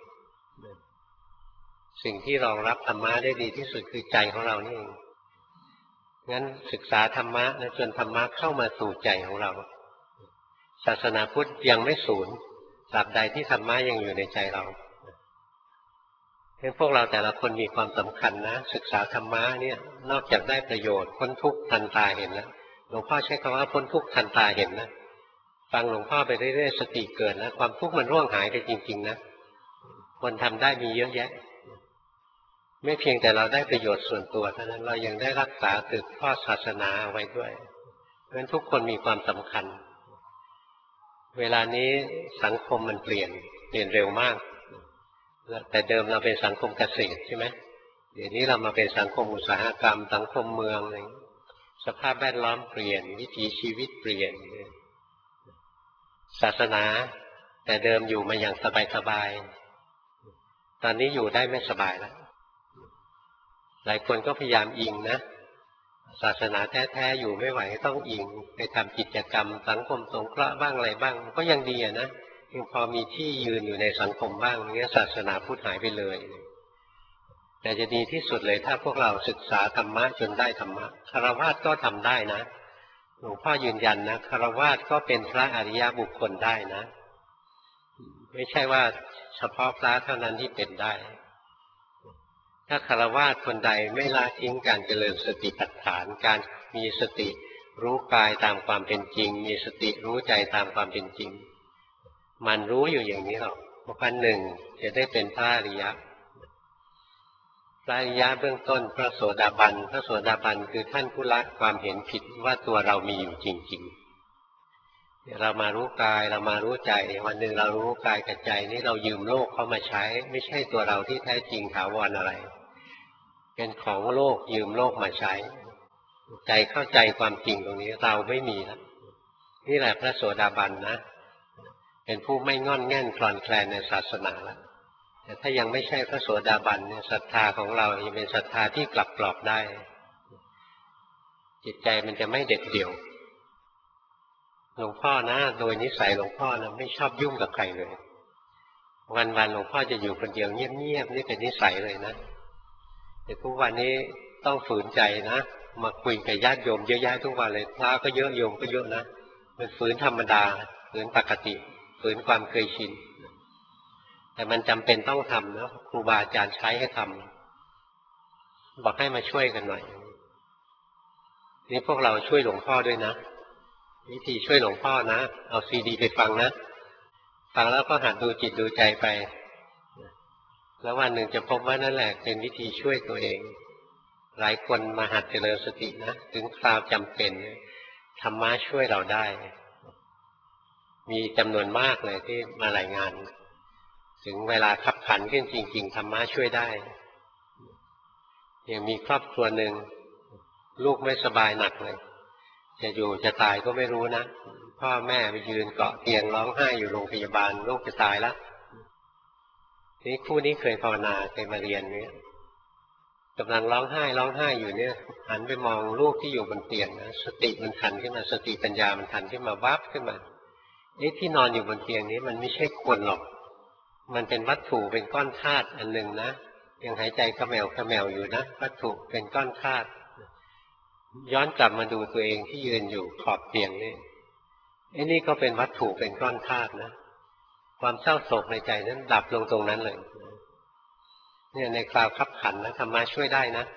A: สิ่งที่รองรับธรรมะได้ดีที่สุดคือใจของเรานี่เองงั้นศึกษาธรรมะนะจนธรรมะเข้ามาสู่ใจของเราศาสนาพุทธยังไม่สูญตราบใดที่ธรรมะยังอยู่ในใจเราเพราะพวกเราแต่ละคนมีความสำคัญนะศึกษาธรรมะเนี่ยนอกจากได้ประโยชน์พ้นทุกข์ทันตาเห็นแล้วหลวงพ่อใช้คำว่าพ้นทุกข์ทันตาเห็นนะฟังหลวงพ่อไปเรื่อยๆสติเกิดนะความทุกข์มันร่วงหายไปจริงๆนะคนทำได้มีเยอะแยะไม่เพียงแต่เราได้ประโยชน์ส่วนตัวเท่านั้นเรายังได้รักษาสืบทอดศาสนาเอาไว้ด้วยเพราะฉะนั้นทุกคนมีความสำคัญเวลานี้สังคมมันเปลี่ยนเปลี่ยนเร็วมากแต่เดิมเราเป็นสังคมเกษตรใช่ไหมเดี๋ยวนี้เรามาเป็นสังคมอุตสาหกรรมสังคมเมืองอะไรสภาพแวดล้อมเปลี่ยนวิถีชีวิตเปลี่ยนศาสนาแต่เดิมอยู่มาอย่างสบายๆตอนนี้อยู่ได้ไม่สบายแล้วหลายคนก็พยายามอิงนะศาสนาแท้ๆอยู่ไม่ไหวต้องอิงไปทำกิจกรรมสังคมสงเคราะห์บ้างอะไรบ้างก็ยังดีนะยังพอมีที่ยืนอยู่ในสังคมบ้างเงี้ยศาสนาพุทธหายไปเลยแต่จะดีที่สุดเลยถ้าพวกเราศึกษาธรรมะจนได้ธรรมะฆราวาสก็ทำได้นะหลวงพ่อยืนยันนะฆราวาสก็เป็นพระอริยบุคคลได้นะไม่ใช่ว่าเฉพาะพระเท่านั้นที่เป็นได้ถ้าฆราวาสคนใดไม่ละทิ้งการเจริญสติปัฏฐานการมีสติรู้กายตามความเป็นจริงมีสติรู้ใจตามความเป็นจริงมันรู้อยู่อย่างนี้หรอกวันหนึ่งจะได้เป็นพระอริยะพระอริยะเบื้องต้นพระโสดาบันพระโสดาบันคือท่านผู้ละความเห็นผิดว่าตัวเรามีอยู่จริงๆเรามารู้กายเรามารู้ใจวันหนึ่งเรารู้กายกับใจนี้เรายืมโลกเข้ามาใช้ไม่ใช่ตัวเราที่แท้จริงถาวรอะไรเป็นของโลกยืมโลกมาใช้ใจเข้าใจความจริงตรงนี้เราไม่มีแล้วนี่แหละพระโสดาบันนะเป็นผู้ไม่งอนแง่นคลอนแคลนในศาสนาแล้วแต่ถ้ายังไม่ใช่พระโสดาบันเนี่ยศรัทธาของเรายังเป็นศรัทธาที่กลับกรอกได้จิตใจมันจะไม่เด็ดเดี่ยวหลวงพ่อนะโดยนิสัยหลวงพ่อนะไม่ชอบยุ่งกับใครเลยวันๆหลวงพ่อจะอยู่คนเดียวเงียบๆนี่เป็นนิสัยเลยนะแต่ทุกวันนี้ต้องฝืนใจนะมาคุยกับญาติโยมเยอะแยะทุกวันเลยพระก็เยอะโยมก็เยอะนะมันฝืนธรรมดาฝืนปกติฝืนความเคยชินแต่มันจำเป็นต้องทำนะครูบาอาจารย์ใช้ให้ทำบอกให้มาช่วยกันหน่อยนี่พวกเราช่วยหลวงพ่อด้วยนะวิธีช่วยหลวงพ่อนะเอาซีดีไปฟังนะฟังแล้วก็หัดดูจิตดูใจไปแล้ววันหนึ่งจะพบว่านั่นแหละเป็นวิธีช่วยตัวเองหลายคนมาหัดเจริญสตินะถึงคราวจำเป็นธรรมะช่วยเราได้มีจำนวนมากเลยที่มารายงานถึงเวลาขับขันขึ้นจริงๆธรรมะช่วยได้ยังมีครอบครัวหนึ่งลูกไม่สบายหนักเลยจะอยู่จะตายก็ไม่รู้นะพ่อแม่ไปยืนเกาะเตียงร้องไห้อยู่โรงพยาบาลลูกจะตายแล้วนี่คู่นี้เคยภาวนาเคยมาเรียนเนี่ยกำลังร้องไห้ร้องไห้อยู่เนี่ยหันไปมองลูกที่อยู่บนเตียงนะสติมันทันขึ้นมาสติปัญญามันทันขึ้นมาวับขึ้นมาไอ้ที่นอนอยู่บนเตียงนี้มันไม่ใช่คนหรอกมันเป็นวัตถุเป็นก้อนธาตุอันหนึ่งนะยังหายใจขมแมวขมแมวอยู่นะวัตถุเป็นก้อนธาตุย้อนกลับมาดูตัวเองที่ยืนอยู่ขอบเตียงนี่ไอ้นี่ก็เป็นวัตถุเป็นก้อนธาตุนะความเศร้าโศกในใจนั้นดับลงตรงนั้นเลยเนี่ยในคราวคับขันนะธรรมะช่วยได้นะ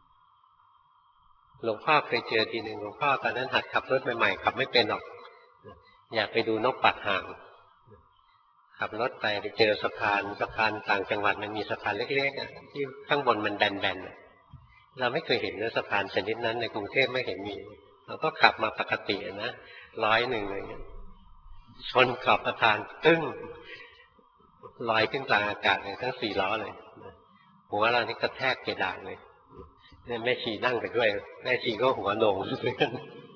A: หลวงพ่อเคยเจอทีหนึ่งหลวงพ่อตอนนั้นหัดขับรถใหม่ๆขับไม่เป็นหรอกอยากไปดูนกปักห่างขับรถไปไปเจอสะพานสะพานต่างจังหวัดมันมีสะพานเล็กๆที่ข้างบนมันแบนๆเราไม่เคยเห็นสะพานชนิดนั้นในกรุงเทพไม่เห็นมีเราก็ขับมาปกตินะร้อยหนึ่งเลยชนขอบสะพานตึ้งลอยขึ้นกลางอากาศเลยทั้งสี่ล้อเลยหัวเรานี่กระแทกเพดานเลยเนี่ยแม่ชีนั่งไปด้วยแม่ชีก็หัวโหน่งด้วยกัน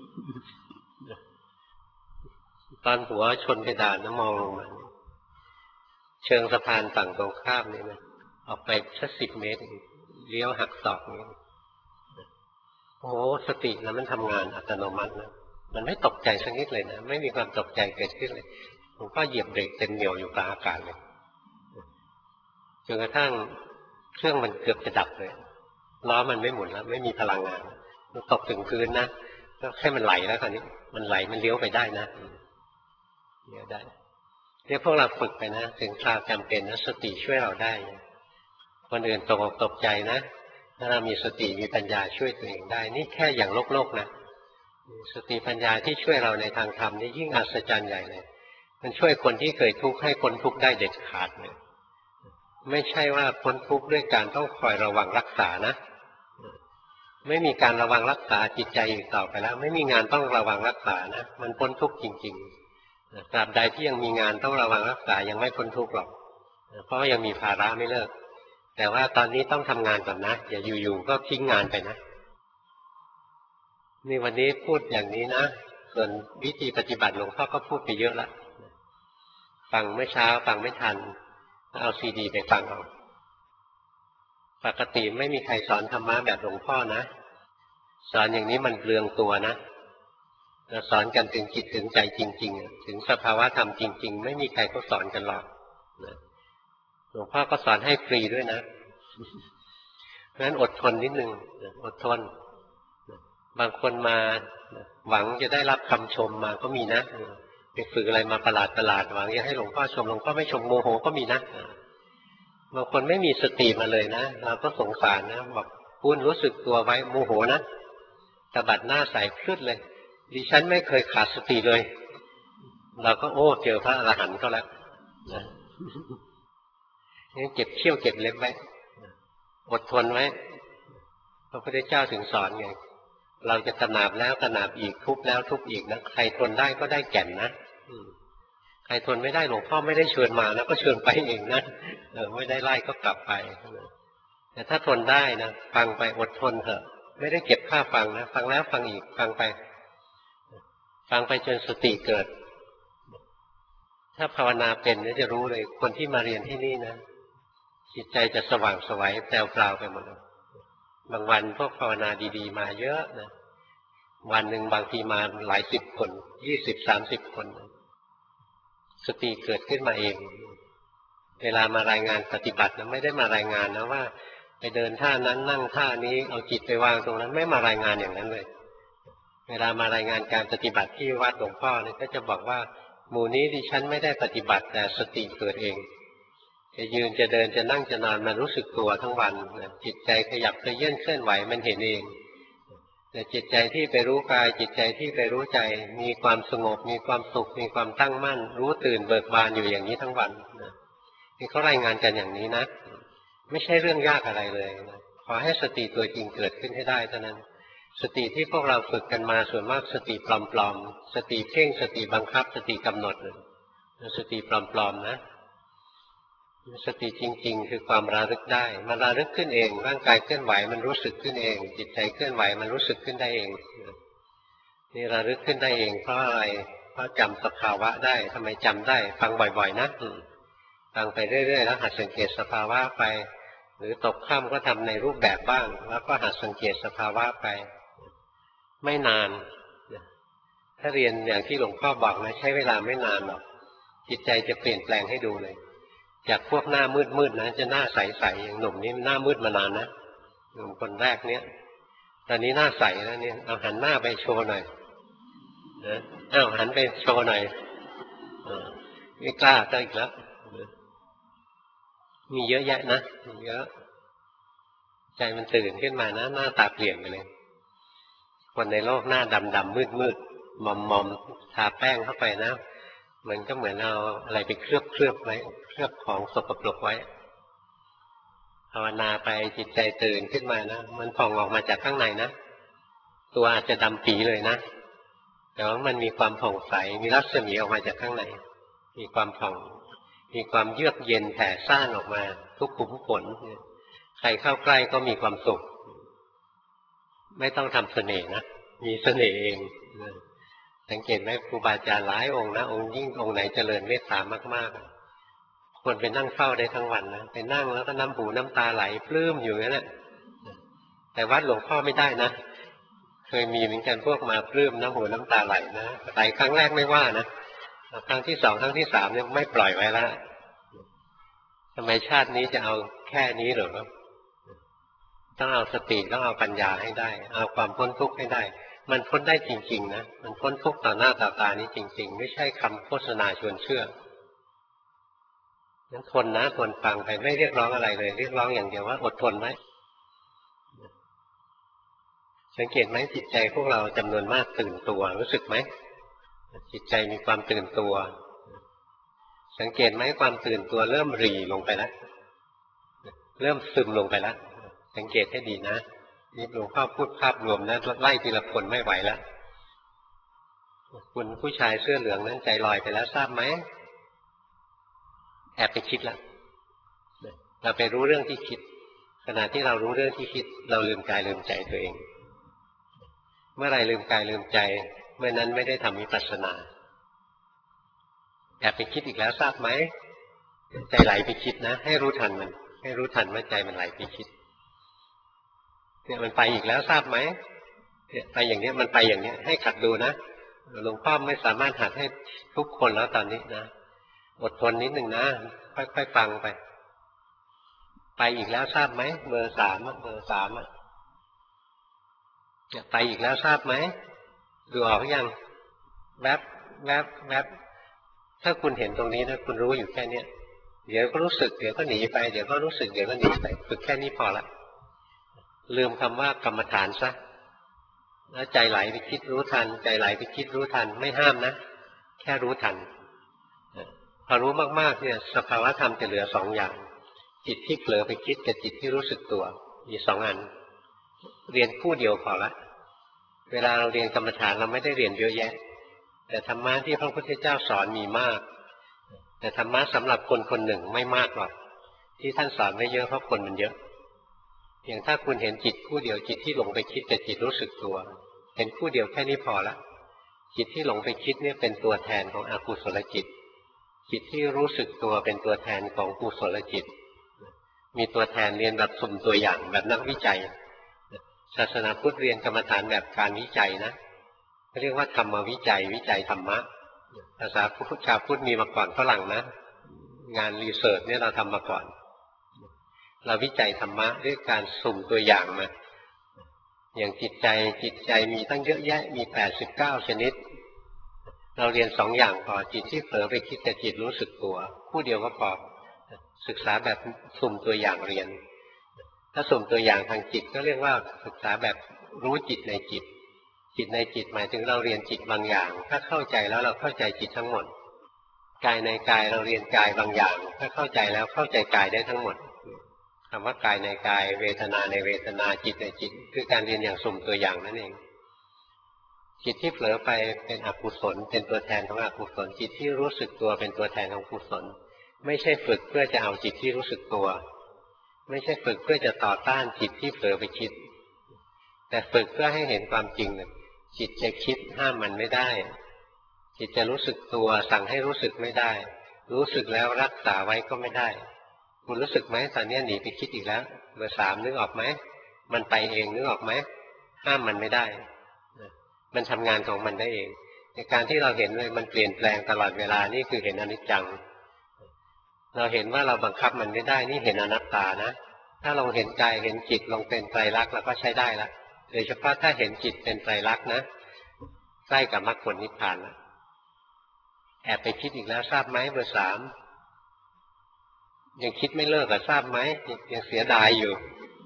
A: ตอนหัวชนเพดานนะมองลงมาเชิงสะพานฝั่งตรงข้ามนี่นะออกไปสักสิบเมตรเลี้ยวหักศอกนี่โอ้สติแล้วมันทำงานอัตโนมัตินะมันไม่ตกใจสักนิดเลยนะไม่มีความตกใจเกิดขึ้นเลยผมก็เหยียบเบรกเต็มเหนียวอยู่กลางอากาศเลยจนกระทั่งเครื่องมันเกือบจะดับเลยล้อมันไม่หมุนแล้วไม่มีพลังงานมันตกถึงพื้นนะก็แค่มันไหลแล้วคราวนี้มันไหลมันเลี้ยวไปได้นะเลี้ยวได้เนี่ยพวกเราฝึกไปนะถึงคราวจำเป็นนะสติช่วยเราได้คนอื่นตกอกตกใจนะถ้าเรามีสติมีปัญญาช่วยตัวเองได้นี่แค่อย่างโลกโลกนะสติปัญญาที่ช่วยเราในทางธรรมนี่ยิ่งอัศจรรย์ใหญ่เลยมันช่วยคนที่เคยทุกข์ให้พ้นทุกข์ได้เด็ดขาดเลยไม่ใช่ว่าพ้นทุกข์ด้วยการต้องคอยระวังรักษานะไม่มีการระวังรักษาจิตใจอีกต่อไปแล้วไม่มีงานต้องระวังรักษานะมันพ้นทุกข์จริงๆตราบใดที่ยังมีงานต้องระวังรักษายังไม่พ้นทุกข์หรอกเพราะยังมีภาระไม่เลิกแต่ว่าตอนนี้ต้องทำงานก่อนนะอย่าอยู่ๆก็ทิ้งงานไปนะนี่วันนี้พูดอย่างนี้นะส่วนวิธีปฏิบัติหลวงพ่อก็พูดไปเยอะละฟังเมื่อเช้าฟังไม่ทันเอาซีดีไปฟังเอาปกติไม่มีใครสอนธรรมะแบบหลวงพ่อนะสอนอย่างนี้มันเปลืองตัวนะเราสอนกันถึงจิตถึงใจจริงๆถึงสภาวะธรรมจริงๆไม่มีใครก็สอนกันหรอกหลวงพ่อก็สอนให้ฟรีด้วยนะเพราะฉะนั้นอดทนนิดนึงอดทนบางคนมาหวังจะได้รับคำชมมาก็มีนะไปฝึกอะไรมาประหลาดประหลาดหวังจะให้หลวงพ่อชมหลวงพ่อไม่ชมโมโหก็มีนะบางคนไม่มีสติมาเลยนะเราก็สงสารนะบอกคุณรู้สึกตัวไว้โมโหนะตะบัดหน้าใส่พลึดเลยดิฉันไม่เคยขาดสติเลยเราก็โอ้เจอพระอรหันต์ก็แล้วนะนี่เก็บเขี้ยวเก็บเล็บไว้อดทนไว้พระพุทธเจ้าถึงสอนไงเราจะตระหนักแล้วตระหนักอีกทุบแล้วทุบอีกนะใครทนได้ก็ได้แก่นนะใครทนไม่ได้หลวงพ่อไม่ได้เชิญมานะก็เชิญไปเองนะเออไม่ได้ไล่ก็กลับไปแต่ถ้าทนได้นะฟังไปอดทนเถอะไม่ได้เก็บค่าฟังนะฟังแล้วฟังอีกฟังไปฟังไปจนสติเกิดถ้าภาวนาเป็นเนี่ยจะรู้เลยคนที่มาเรียนที่นี่นะจิตใจจะสว่างไสวแปลวๆไปหมดเลยบางวันพวกภาวนาดีๆมาเยอะนะวันหนึ่งบางทีมาหลายสิบคนยี่สิบสามสิบคนสติเกิดขึ้นมาเองเวลามารายงานปฏิบัตินะไม่ได้มารายงานนะว่าไปเดินท่านั้นนั่งท่านี้เอาจิตไปวางตรงนั้นไม่มารายงานอย่างนั้นเลยเวลามารายงานการปฏิบัติที่วัดหลวงพ่อเนี่ยก็จะบอกว่าหมู่นี้ดิฉันไม่ได้ปฏิบัติแต่สติเกิดเองจะยืนจะเดินจะนั่งจะนอนมันรู้สึกตัวทั้งวันจิตใจขยับขยื่นเคลื่อนไหวมันเห็นเองแต่จิตใจที่ไปรู้กายจิตใจที่ไปรู้ใจมีความสงบมีความสุขมีความตั้งมั่นรู้ตื่นเบิกบานอยู่อย่างนี้ทั้งวันนี่เขารายงานกันอย่างนี้นะไม่ใช่เรื่องยากอะไรเลยนะขอให้สติตัวจริงเกิดขึ้นให้ได้เท่านั้นสติที่พวกเราฝึกกันมาส่วนมากสติปลอมๆสติเพ่งสติบังคับสติกำหนดสติปลอมๆนะสติจริงๆคือความระลึกได้มันระลึกขึ้นเองร่างกายเคลื่อนไหวมันรู้สึกขึ้นเองจิตใจเคลื่อนไหวมันรู้สึกขึ้นได้เองนี่ระลึกขึ้นได้เองเพราะอะไรเพราะจำสภาวะได้ทำไมจำได้ฟังบ่อยๆนะฟังไปเรื่อยๆแล้วหัดสังเกตสภาวะไปหรือตกค่ำก็ทำในรูปแบบบ้างแล้วก็หัดสังเกตสภาวะไปไม่นานถ้าเรียนอย่างที่หลวงพ่อบอกนะใช้เวลาไม่นานหรอกจิตใจจะเปลี่ยนแปลงให้ดูเลยจากพวกหน้ามืดๆนะจะหน้าใสๆอย่างหนุ่มนี่หน้ามืดมานานนะหนุ่มคนแรกเนี้ยตอนนี้หน้าใสแล้วเนี่ยเอาหันหน้าไปโชว์หน่อยนะอ้าวหันไปโชว์หน่อยไม่กล้าก็อีกแล้วมีเยอะแยะนะมีเยอะใจมันตื่นขึ้นมานะหน้าตาเปลี่ยนไปเลยคนในโลกหน้าดำๆมืดๆมอมๆทาแป้งเข้าไปนะมันก็เหมือนเอาอะไรไปเคลือบเคลือบไว้เคลือบของสกปรกไว้ภาวนาไปจิตใจตื่นขึ้นมานะมันผ่องออกมาจากข้างในนะตัวอาจจะดำปีเลยนะแต่ว่ามันมีความผ่องใสมีรัศมีออกมาจากข้างในมีความผ่องมีความเยือกเย็นแผ่ซ่านออกมาทุกขุมขนใครเข้าใกล้ก็มีความสุขไม่ต้องทำเสน่ห์นะมีเสน่ห์เองสังเกตไหมครูบาอาจารย์หลายองค์นะองค์ยิ่งองค์ไหนเจริญเมตตามากๆควรไปนั่งเฝ้าได้ทั้งวันนะไปนั่งแล้วก็น้ำหูน้ำตาไหลปลื้มอยู่นั่นแหละแต่วัดหลวงพ่อไม่ได้นะเคยมีเหมือนกันพวกมาปลื้มน้ำหูน้ำตาไหลนะไหลครั้งแรกไม่ว่านะครั้งที่สองครั้งที่สามเนี่ยไม่ปล่อยไว้แล้วทำไมชาตินี้จะเอาแค่นี้เหรอต้องเอาสติต้องเอาปัญญาให้ได้เอาความพ้นทุกข์ให้ได้มันพ้นได้จริงๆนะมันพ้นทุกข์ต่อหน้าต่อตานี้จริงๆไม่ใช่คำโฆษณาชวนเชื่อนั้นทนนะทนฟังไปไม่เรียกร้องอะไรเลยเรียกร้องอย่างเดียวว่าอดทนไว้สังเกตไหมจิตใจพวกเราจำนวนมากตื่นตัวรู้สึกไหมจิตใจมีความตื่นตัวสังเกตไหมความตื่นตัวเริ่มหรี่ลงไปแล้วเริ่มซึมลงไปแล้วสังเกตให้ดีนะนี่หลวงพ่อพูดภาพรวมนะไล่ทีละคนไม่ไหวแล้วคุณผู้ชายเสื้อเหลืองนั้นใจลอยไปแล้วทราบไหมแอบไปคิดแล้วเราไปรู้เรื่องที่คิดขณะที่เรารู้เรื่องที่คิดเราลืมกายลืมใจตัวเองเมื่อไรลืมกายลืมใจเมื่อนั้นไม่ได้ทำวิปัสสนาแอบไปคิดอีกแล้วทราบไหมใจไหลไปคิดนะให้รู้ทันมันให้รู้ทันว่าใจมันไหลไปคิดเนี่ยมันไปอีกแล้วทราบไหมเนี่ยไปอย่างนี้มันไปอย่างนี้ให้ขัดดูนะหลวงพ่อไม่สามารถหัดให้ทุกคนแล้วตอนนี้นะอดทนนิดหนึ่งนะค่อยๆฟังไปไปอีกแล้วทราบไหมเบอร์สามเบอร์สามอ่ะเนี่ยไปอีกแล้วทราบไหมดูออกหรือยังแวบแวบแวบถ้าคุณเห็นตรงนี้นะคุณรู้อยู่แค่เนี้ยเดี๋ยวก็รู้สึกเดี๋ยวก็หนีไปเดี๋ยวก็รู้สึกเดี๋ยวก็หนีไปฝึกแค่นี้พอละลืมคำว่ากรรมฐานซะแล้วใจไหลไปคิดรู้ทันใจไหลไปคิดรู้ทันไม่ห้ามนะแค่รู้ทันพอรู้มากๆเนี่ยสภาวะธรรมจะเหลือสองอย่างจิตที่เผลอไปคิดกับจิตที่รู้สึกตัวมีสองอันเรียนคู่เดียวพอละเวลาเราเรียนกรรมฐานเราไม่ได้เรียนเยอะแยะแต่ธรรมะที่พระพุทธเจ้าสอนมีมากแต่ธรรมะสำหรับคนคนหนึ่งไม่มากหรอกที่ท่านสอนไม่เยอะเพราะคนมันเยอะอย่างถ้าคุณเห็นจิตคู่เดียวจิตที่หลงไปคิดกับจิตรู้สึกตัวเห็นคู่เดียวแค่นี้พอละจิตที่หลงไปคิดเนี่ยเป็นตัวแทนของอกุศลจิตจิตที่รู้สึกตัวเป็นตัวแทนของกุศลจิตมีตัวแทนเรียนแบบสุ่มตัวอย่างแบบนักวิจัยศาสนาพุทธเรียนกรรมฐานแบบการวิจัยนะเรียกว่าธรรมวิจัยวิจัยธรรมะภาษาพุทธชาวพุทธมีมาก่อนฝรั่งนะงานรีเสิร์ชเนี่ยเราทำมาก่อนเราวิจัยธรรมะด้วยการสุ่มตัวอย่างมาอย่างจิตใจจิตใจมีตั้งเยอะแยะมีแปดสิบเก้าชนิดเราเรียนสองอย่างพอจิตที่เผลอไปคิดกับจิตรู้สึกตัวคู่เดียวก็พอศึกษาแบบสุ่มตัวอย่างเรียนถ้าสุ่มตัวอย่างทางจิตก็เรียกว่าศึกษาแบบรู้จิตในจิตจิตในจิตหมายถึงเราเรียนจิตบางอย่างถ้าเข้าใจแล้วเราเข้าใจจิตทั้งหมดกายในกายเราเรียนกายบางอย่างถ้าเข้าใจแล้วเข้าใจกายได้ทั้งหมดคำว่ากายในกายเวทนาในเวทนาจิตในจิตคือการเรียนอย่างสุ่มตัวอย่างนั่นเองจิตที่เผลอไปเป็นอกุศลเป็นตัวแทนของอกุศลจิตที่รู้สึกตัวเป็นตัวแทนของกุศลไม่ใช่ฝึกเพื่อจะเอาจิตที่รู้สึกตัวไม่ใช่ฝึกเพื่อจะต่อต้านจิตที่เผลอไปคิดแต่ฝึกเพื่อให้เห็นความจริงเลยจิตจะคิดห้ามมันไม่ได้จิตจะรู้สึกตัวสั่งให้รู้สึกไม่ได้รู้สึกแล้วรักษาไว้ก็ไม่ได้คุณรู้สึกไหมตอนนี้หนีไปคิดอีกแล้วเบอร์สามนึกออกไหมมันไปเองนึกออกไหมห้ามมันไม่ได้มันทำงานของมันได้เองในการที่เราเห็นเลยมันเปลี่ยนแปลงตลอดเวลานี่คือเห็นอนิจจังเราเห็นว่าเราบังคับมันไม่ได้นี่เห็นอนัตตานะถ้าลองเห็นกายเห็นจิตลงเป็นไตรลักษณ์เราก็ใช้ได้ละโดยเฉพาะถ้าเห็นจิตเป็นไตรลักษณ์นะใกล้กับมรรคผลนิพพานแล้วแอบไปคิดอีกแล้วทราบไหมเบอร์สามยังคิดไม่เลิกอะทราบไหมยังเสียดายอยู่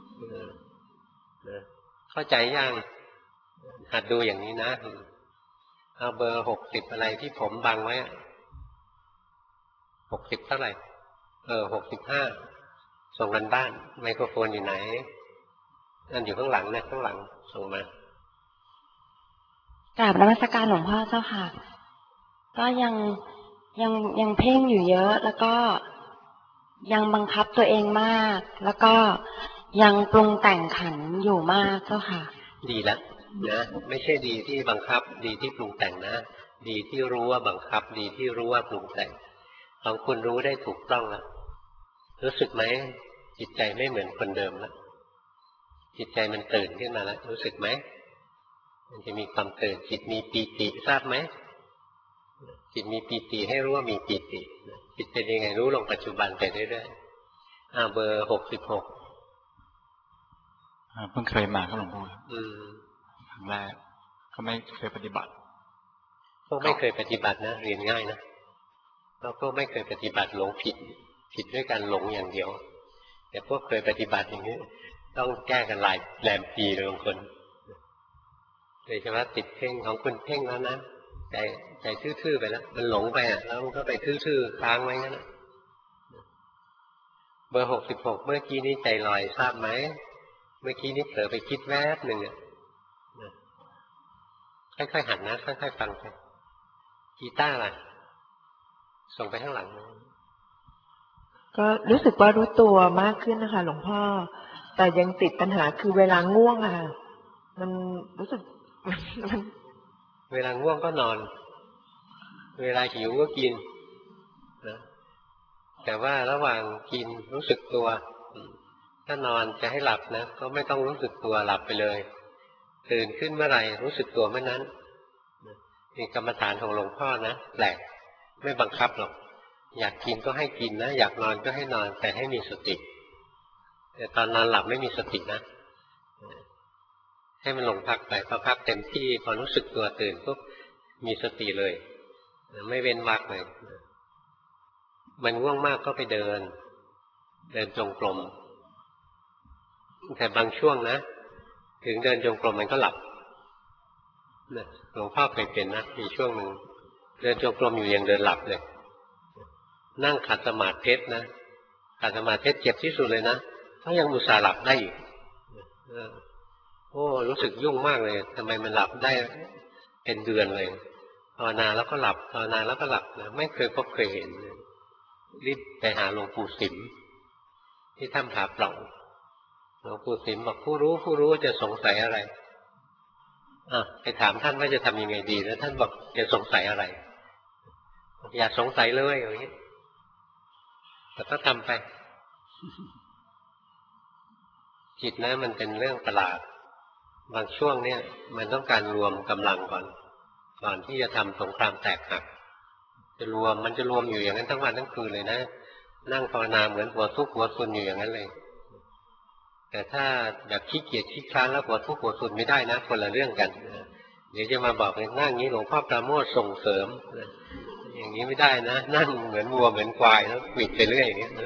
A: เข้าใจยังหัดดูอย่างนี้นะเอาเบอร์หกสิบอะไรที่ผมบังไว้หกสิบเท่าไหร่เออหกสิบห้าส่งกันบ้านไมโครโฟนอยู่ไหนนั่นอยู่ข้างหลังนะข้างหลังส่งมาก
C: ราบนมัสการหลวงพ่อเจ้าค่ะก็ยังยังยังเพ่งอยู่เยอะแล้วก็ยังบังคับตัวเองมากแล้วก็ยังปรุงแต่งขันอยู่มากเจ้าค่ะ
A: ดีแล้วนะไม่ใช่ดีที่บังคับดีที่ปรุงแต่งนะดีที่รู้ว่าบังคับดีที่รู้ว่าปรุงแต่งของคุณรู้ได้ถูกต้องแล้วรู้สึกไหมจิตใจไม่เหมือนคนเดิมแล้วจิตใจมันตื่นขึ้นมาแล้วรู้สึกไหมมันจะมีความตื่นจิตมีปีติทราบไหมจิตมีปีติให้รู้ว่ามีปีติจิตเป็นยังไงรู้ลงปัจจุบันไปเรื่อยๆอ่าเบอร์หกสิบหก
D: เพิ่งเคยมาครับหลวงพ่อ
A: อืม
D: ครั้งแรกก็ไม่เคยปฏิบัติ
A: พวกไม่เคยปฏิบัตินะเรียนง่ายนะแล้วพวกไม่เคยปฏิบัติหลงผิดผิดด้วยการหลงอย่างเดียวแต่พวกเคยปฏิบัติอย่างนี้ต้องแก้กันหลายแรมปีเลยบางคนโดยเฉพาะติดเพ่งของคุณเพ่งแล้วนะใจใจทื่อๆไปแล้วมันหลงไปอ่ะแล้วมันก็ไปทื่อๆค้างไว้งั้นนะเบอร์หกสิบหกเมื่อกี้นี้ใจลอยทราบไหมเมื่อกี้นี้เผลอไปคิดแวบหนึ่งอ่ะค่อยๆหัดนะค่อยๆฟังไปกีตาร์ล่ะส่งไปข้างหลัง
E: ก็รู้สึกว่ารู้ตัวมากขึ้นนะคะหลวงพ่อแต่ยังติดปัญหาคือเวลาง่วงอะค่ะมันรู้สึกมัน
A: เวลาง่วงก็นอนเวลาหิวก็กินนะแต่ว่าระหว่างกินรู้สึกตัวถ้านอนจะให้หลับนะก็ไม่ต้องรู้สึกตัวหลับไปเลยตื่นขึ้นเมื่อไหร่รู้สึกตัวเมื่อนั้นมีกรรมฐานของหลวงพ่อนะแปลกไม่บังคับหรอกอยากกินก็ให้กินนะอยากนอนก็ให้นอนแต่ให้มีสติแต่ตอนนอนหลับไม่มีสตินะให้มันลงพักไปพอพักเต็มที่พอรู้สึกตัวตื่นปุ๊บมีสติเลยไม่เว้นวรรคเลยมันง่วงมากก็ไปเดินเดินจงกรมแต่บางช่วงนะถึงเดินจงกรมมันก็หลับหลวงพ่อเคยเป็นนะมีช่วงหนึ่งเดินจงกรมอยู่ยังเดินหลับเลยนั่งขัดสมาธินะขัดสมาธิเจ็บที่สุดเลยนะถ้ายังอุตส่าห์หลับได้อีกโอ้รู้สึกยุ่งมากเลยทำไมมันหลับได้เป็นเดือนเลยภาวนาแล้วก็หลับภาวนาแล้วก็หลับนะไม่เคยพบเคยเห็นรีบไปหาหลวงปู่สิมที่ถ้ำผาปล่องหลวงปู่สิมบอกผู้รู้ผู้รู้จะสงสัยอะไรอ่ะไปถามท่านว่าจะทำยังไงดีแล้วท่านบอกจะสงสัยอะไรอย่าสงสัยเลยอย่างนี้แต่ก็ทำไปจิตนะมันเป็นเรื่องประหลาดบางช่วงเนี่ยมันต้องการรวมกำลังก่อนก่อนที่จะทำสงครามแตกหักจะรวมมันจะรวมอยู่อย่างนั้นทั้งวันทั้งคืนเลยนะนั่งภาวนาเหมือนหัวทุกข์หัวซุนอยู่อย่างนั้นเลยแต่ถ้าแบบขี้เกียจขี้คร้านแล้วหัวทุกข์หัวซุนไม่ได้นะคนละเรื่องกันเดี๋ยวจะมาบอกเลยนั่งนี้หลวงพ่อปราโมทย์ส่งเสริมอย่างนี้ไม่ได้นะนั่งเหมือนวัวเหมือนควายแล้วปิดไปเรื่อยอย่างนี้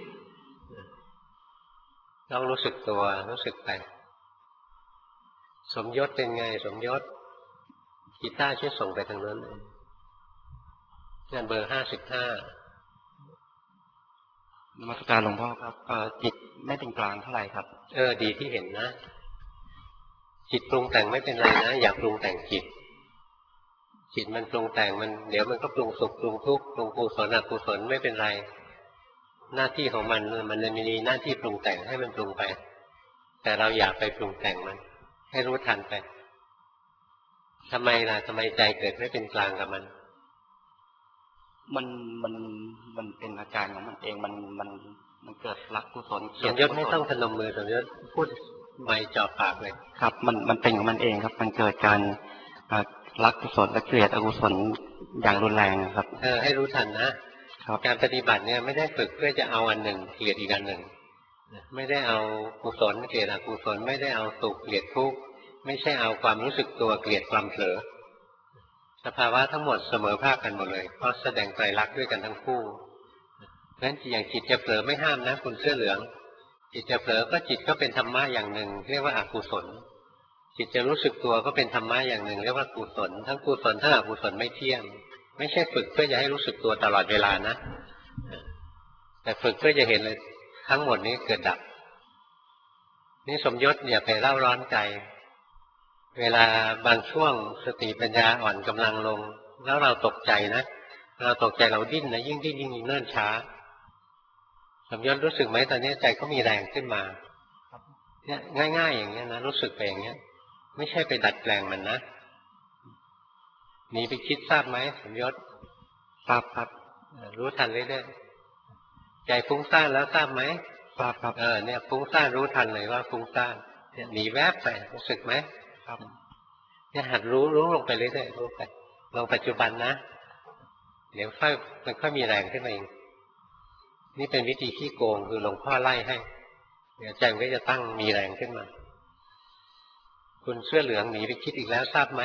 A: ต้องรู้สึกตัวรู้สึกไปสมยศเป็นไงสมยศกีตาร์ช่วยส่งไปทางนั้นงานเบอร์ห้าสิบห้าน
F: มัสการหลวงพ่อครับเอ่อจิตไม่เป็นกลางเท่าไหร่ครับ
A: เออดีที่เห็นนะจิตปรุงแต่งไม่เป็นไรนะอย่าปรุงแต่งจิตจิตมันปรุงแต่งมันเดี๋ยวมันก็ปรุงสุขปรุงทุกข์ปรุงกุศลอกุศลไม่เป็นไรหน้าที่ของมันมันเลยมีหน้าที่ปรุงแต่งให้มันปรุงไปแต่เราอย่าไปปรุงแต่งมันให้รู้ทันไปทำไมล่ะทำไมใจเกิดไม่เป็นกลางกับมัน
F: มันมันมันเป็นอาการของมันเองมันมันมันเกิดรักกุศล
A: สมยศไม่ต้องพนมมือสมยศพูดไม่จ่อปากเลย
F: ครับมันมันเป็นของมันเองครับมันเกิดการรักกุศลและเกลียดอกุศลอย่างรุนแรงครับ
A: เออให้รู้ทันนะครับการปฏิบัติเนี่ยไม่ได้ฝึกเพื่อจะเอาอันหนึ่งเกลียดอีกอันหนึ่งไม่ได้เอากุศลเกลียดอกุศลไม่ได้เอาสุขเกลียดทุกข์ไม่ใช่เอาความรู้สึกตัวเกลียดความเผลอสภาวะทั้งหมดเสมอภาคกันหมดเลยเพราะแสดงไตรลักษณ์ด้วยกันทั้งคู่เพราะฉะนั้นอย่างจิตจะเผลอไม่ห้ามนะคุณเสื้อเหลืองจิตจะเผลอก็จิตก็เป็นธรรมะอย่างหนึ่งเรียกว่าอกุศลจิตจะรู้สึกตัวก็เป็นธรรมะอย่างหนึ่งเรียกว่ากุศลทั้งกุศลทั้งอกุศลไม่เที่ยงไม่ใช่ฝึกเพื่อจะให้รู้สึกตัวตลอดเวลานะแต่ฝึกเพื่อจะเห็นเลยทั้งหมดนี้เกิดดับนี่สมยศอย่าไปเล่าร้อนใจเวลาบางช่วงสติปัญญาอ่อนกำลังลงแล้วเราตกใจนะเราตกใจเราดิ้นนะยิ่งดิ้นยิ่งเนิ่นช้าสมยศรู้สึกไหมตอนนี้ใจก็มีแรงขึ้นมาเนี่ยง่ายๆอย่างเงี้ยนะรู้สึกไปอย่างเงี้ยไม่ใช่ไปดัดแปลงมันนะหนีไปคิดทราบไหมสมยศ
F: ทราบครับ
A: รู้ทันเรื่อยๆใจฟุ้งซ่านแล้วทราบไหม
F: ทราบครับ
A: เออเนี่ยฟุ้งซ่านรู้ทันเลยว่าฟุ้งซ่านเนี่ยหนีแวบไปรู้สึกไหม
F: ครับ
A: เนี่ยหัดรู้รู้ลงไปเรื่อยๆรู้ไปลงปัจจุบันนะเดี๋ยวค่อยมันค่อยมีแรงขึ้นมาเองนี่เป็นวิธีขี้โกงคือหลวงพ่อไล่ให้เดี๋ยวใจมันก็จะตั้งมีแรงขึ้นมาคุณเสื้อเหลืองหนีไปคิดอีกแล้วทราบไหม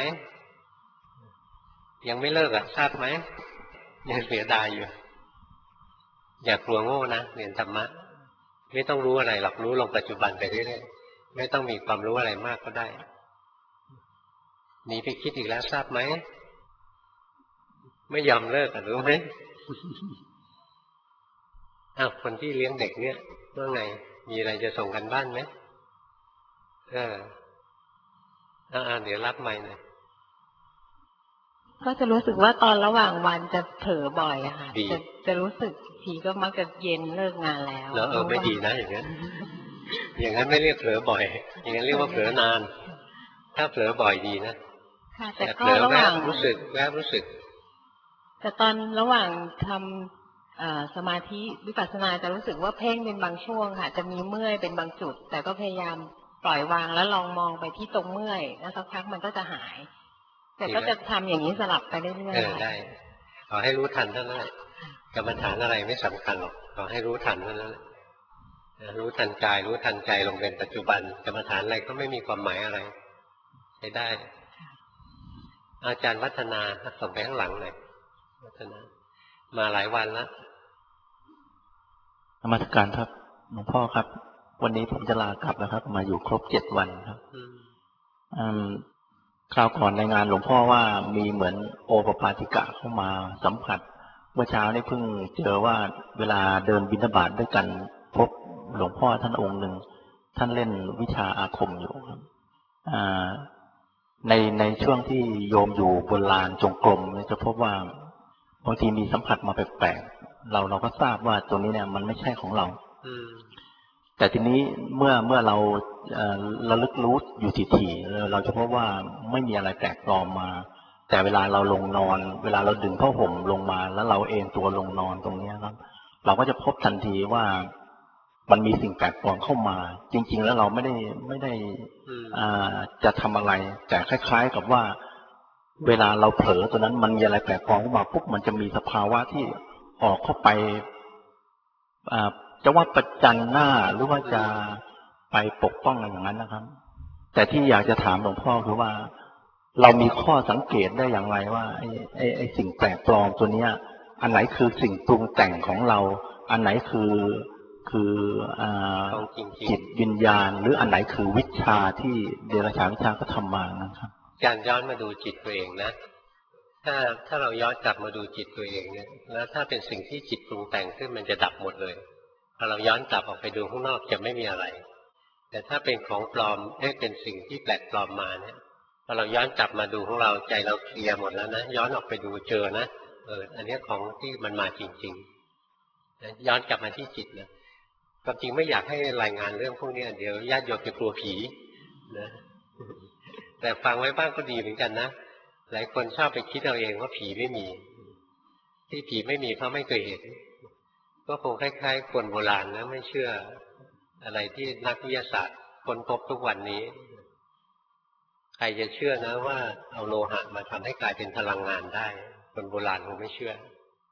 A: ยังไม่เลิกอ่ะทราบไหมยังเสียดายอยู่อย่ากลัวโง่นะเรียนธรรมะไม่ต้องรู้อะไรหรอกรู้ลงปัจจุบันไปเรื่อยๆไม่ต้องมีความรู้อะไรมากก็ได้หนีไปคิดอีกแล้วทราบไหมไม่ยอมเลิกอ่ะรู้ไหมอ้าวคนที่เลี้ยงเด็กเนี่ยว่าไงมีอะไรจะส่งกันบ้านไหมเอออ่าเดี๋ยวรับไมค์หน่อย
C: ก็จะรู้สึกว่าตอนระหว่างวันจะเผลอบ่อยอะค่ะจะจะรู้สึกทีก็มักจะเย็นเลิกงานแล้ว
A: แล้วเออไม่ดีนะอย่างนั้นอย่างนั้นไม่เรียกเผลอบ่อยอย่างนั้นเรียกว่าเผลอนานถ้าเผลอบ่อยดีนะ
C: แต่ก็ระหว่าง
A: รู้สึกแวบรู้สึก
C: แต่ตอนระหว่างทำสมาธิวิปัสสนาจะรู้สึกว่าเพ่งเป็นบางช่วงค่ะจะมีเมื่อยเป็นบางจุดแต่ก็พยายามปล่อยวางแล้วลองมองไปที่ตรงเมื่อยแล้วสักพักมันก็จะหายแต่ก็จะทำอย่างนี้สลับไปเรื่อยๆ
A: เออได้ขอให้รู้ทันเท่านั้นกรรมฐานอะไรไม่สำคัญหรอกขอให้รู้ทันเท่านั้นรู้ทันกายรู้ทันใจลงเป็นปัจจุบันกรรมฐานอะไรก็ไม่มีความหมายอะไรใช้ได้อาจารย์วัฒนาส่งไปข้างหลังหน่อยวัฒนามาหลายวันแล้ว
G: นมัสการครับหลวงพ่อครับวันนี้ผมจะลากลับนะครับมาอยู่ครบเจ็ดวันครับอืมคราวก่อนในงานหลวงพ่อว่ามีเหมือนโอปปาติกะเข้ามาสัมผัสเมื่อเช้านี้เพิ่งเจอว่าเวลาเดินบิณฑบาตด้วยกันพบหลวงพ่อท่านองค์หนึ่งท่านเล่นวิชาอาคมอยู่ครับอ่าในในช่วงที่โยมอยู่บนลานจงกรมจะพบว่าบางทีมีสัมผัสมาแปลกๆเราเราก็ทราบว่าตัวนี้เนี่ยมันไม่ใช่ของเราแต่ทีนี้เมื่อเมื่อเราระลึกรู้อยู่ถี่ๆเราจะพบว่าไม่มีอะไรแปลกปลอมมาแต่เวลาเราลงนอนเวลาเราดึงผ้าห่มลงมาแล้วเราเอนตัวลงนอนตรงนี้ครับเราก็จะพบทันทีว่ามันมีสิ่งแปลกปลอมเข้ามาจริงๆแล้วเราไม่ได้ไม่ได้จะทำอะไรแต่คล้ายๆกับว่าเวลาเราเผลอตัวนั้นมันมีอะไรแปลกปลอมเข้ามาปุ๊บมันจะมีสภาวะที่ออกเข้าไปอ่าจะว่าประจันหน้าหรือว่าจะไปปกป้องอะไรอย่างนั้นนะครับแต่ที่อยากจะถามหลวงพ่อคือว่าเรามีข้อสังเกตได้อย่างไรว่าไอ้ไอ้ไอ้สิ่งแปลกปลอมตัวเนี้ยอันไหนคือสิ่งปรุงแต่งของเราอันไหนคือคืออ่าจิตวิญญาณหรืออันไหนคือวิชาที่เดรัจฉานวิชาก็ทำมานะครับ
A: การย้อนมาดูจิตตัวเองนะถ้าถ้าเราย้อนกลับมาดูจิตตัวเองเนี่ยแล้วถ้าเป็นสิ่งที่จิตปรุงแต่งขึ้นมันจะดับหมดเลยพอเราย้อนกลับออกไปดูข้างนอกจะไม่มีอะไรแต่ถ้าเป็นของปลอมเอ๊ะเป็นสิ่งที่แปลกปลอมมาเนี่ยพอเราย้อนกลับมาดูของเราใจเราเคลียร์หมดแล้วนะย้อนออกไปดูเจอนะเอออันนี้ของที่มันมาจริงๆนะย้อนกลับมาที่จิตนะความจริงไม่อยากให้รายงานเรื่องพวกนี้เดี๋ยวญาติโยมจะกลัวผีนะแต่ฟังไว้บ้างก็ดีเหมือนกันนะหลายคนชอบไปคิดเอาเองว่าผีไม่มีที่ผีไม่มีเพราะไม่เคยเห็นก็คงคล้ายๆคนโบราณนะไม่เชื่ออะไรที่นักวิทยาศาสตร์ค้นพบทุกวันนี้ใครจะเชื่อนะว่าเอาโลหะมาทำให้กลายเป็นพลังงานได้คนโบราณคงไม่เชื่อ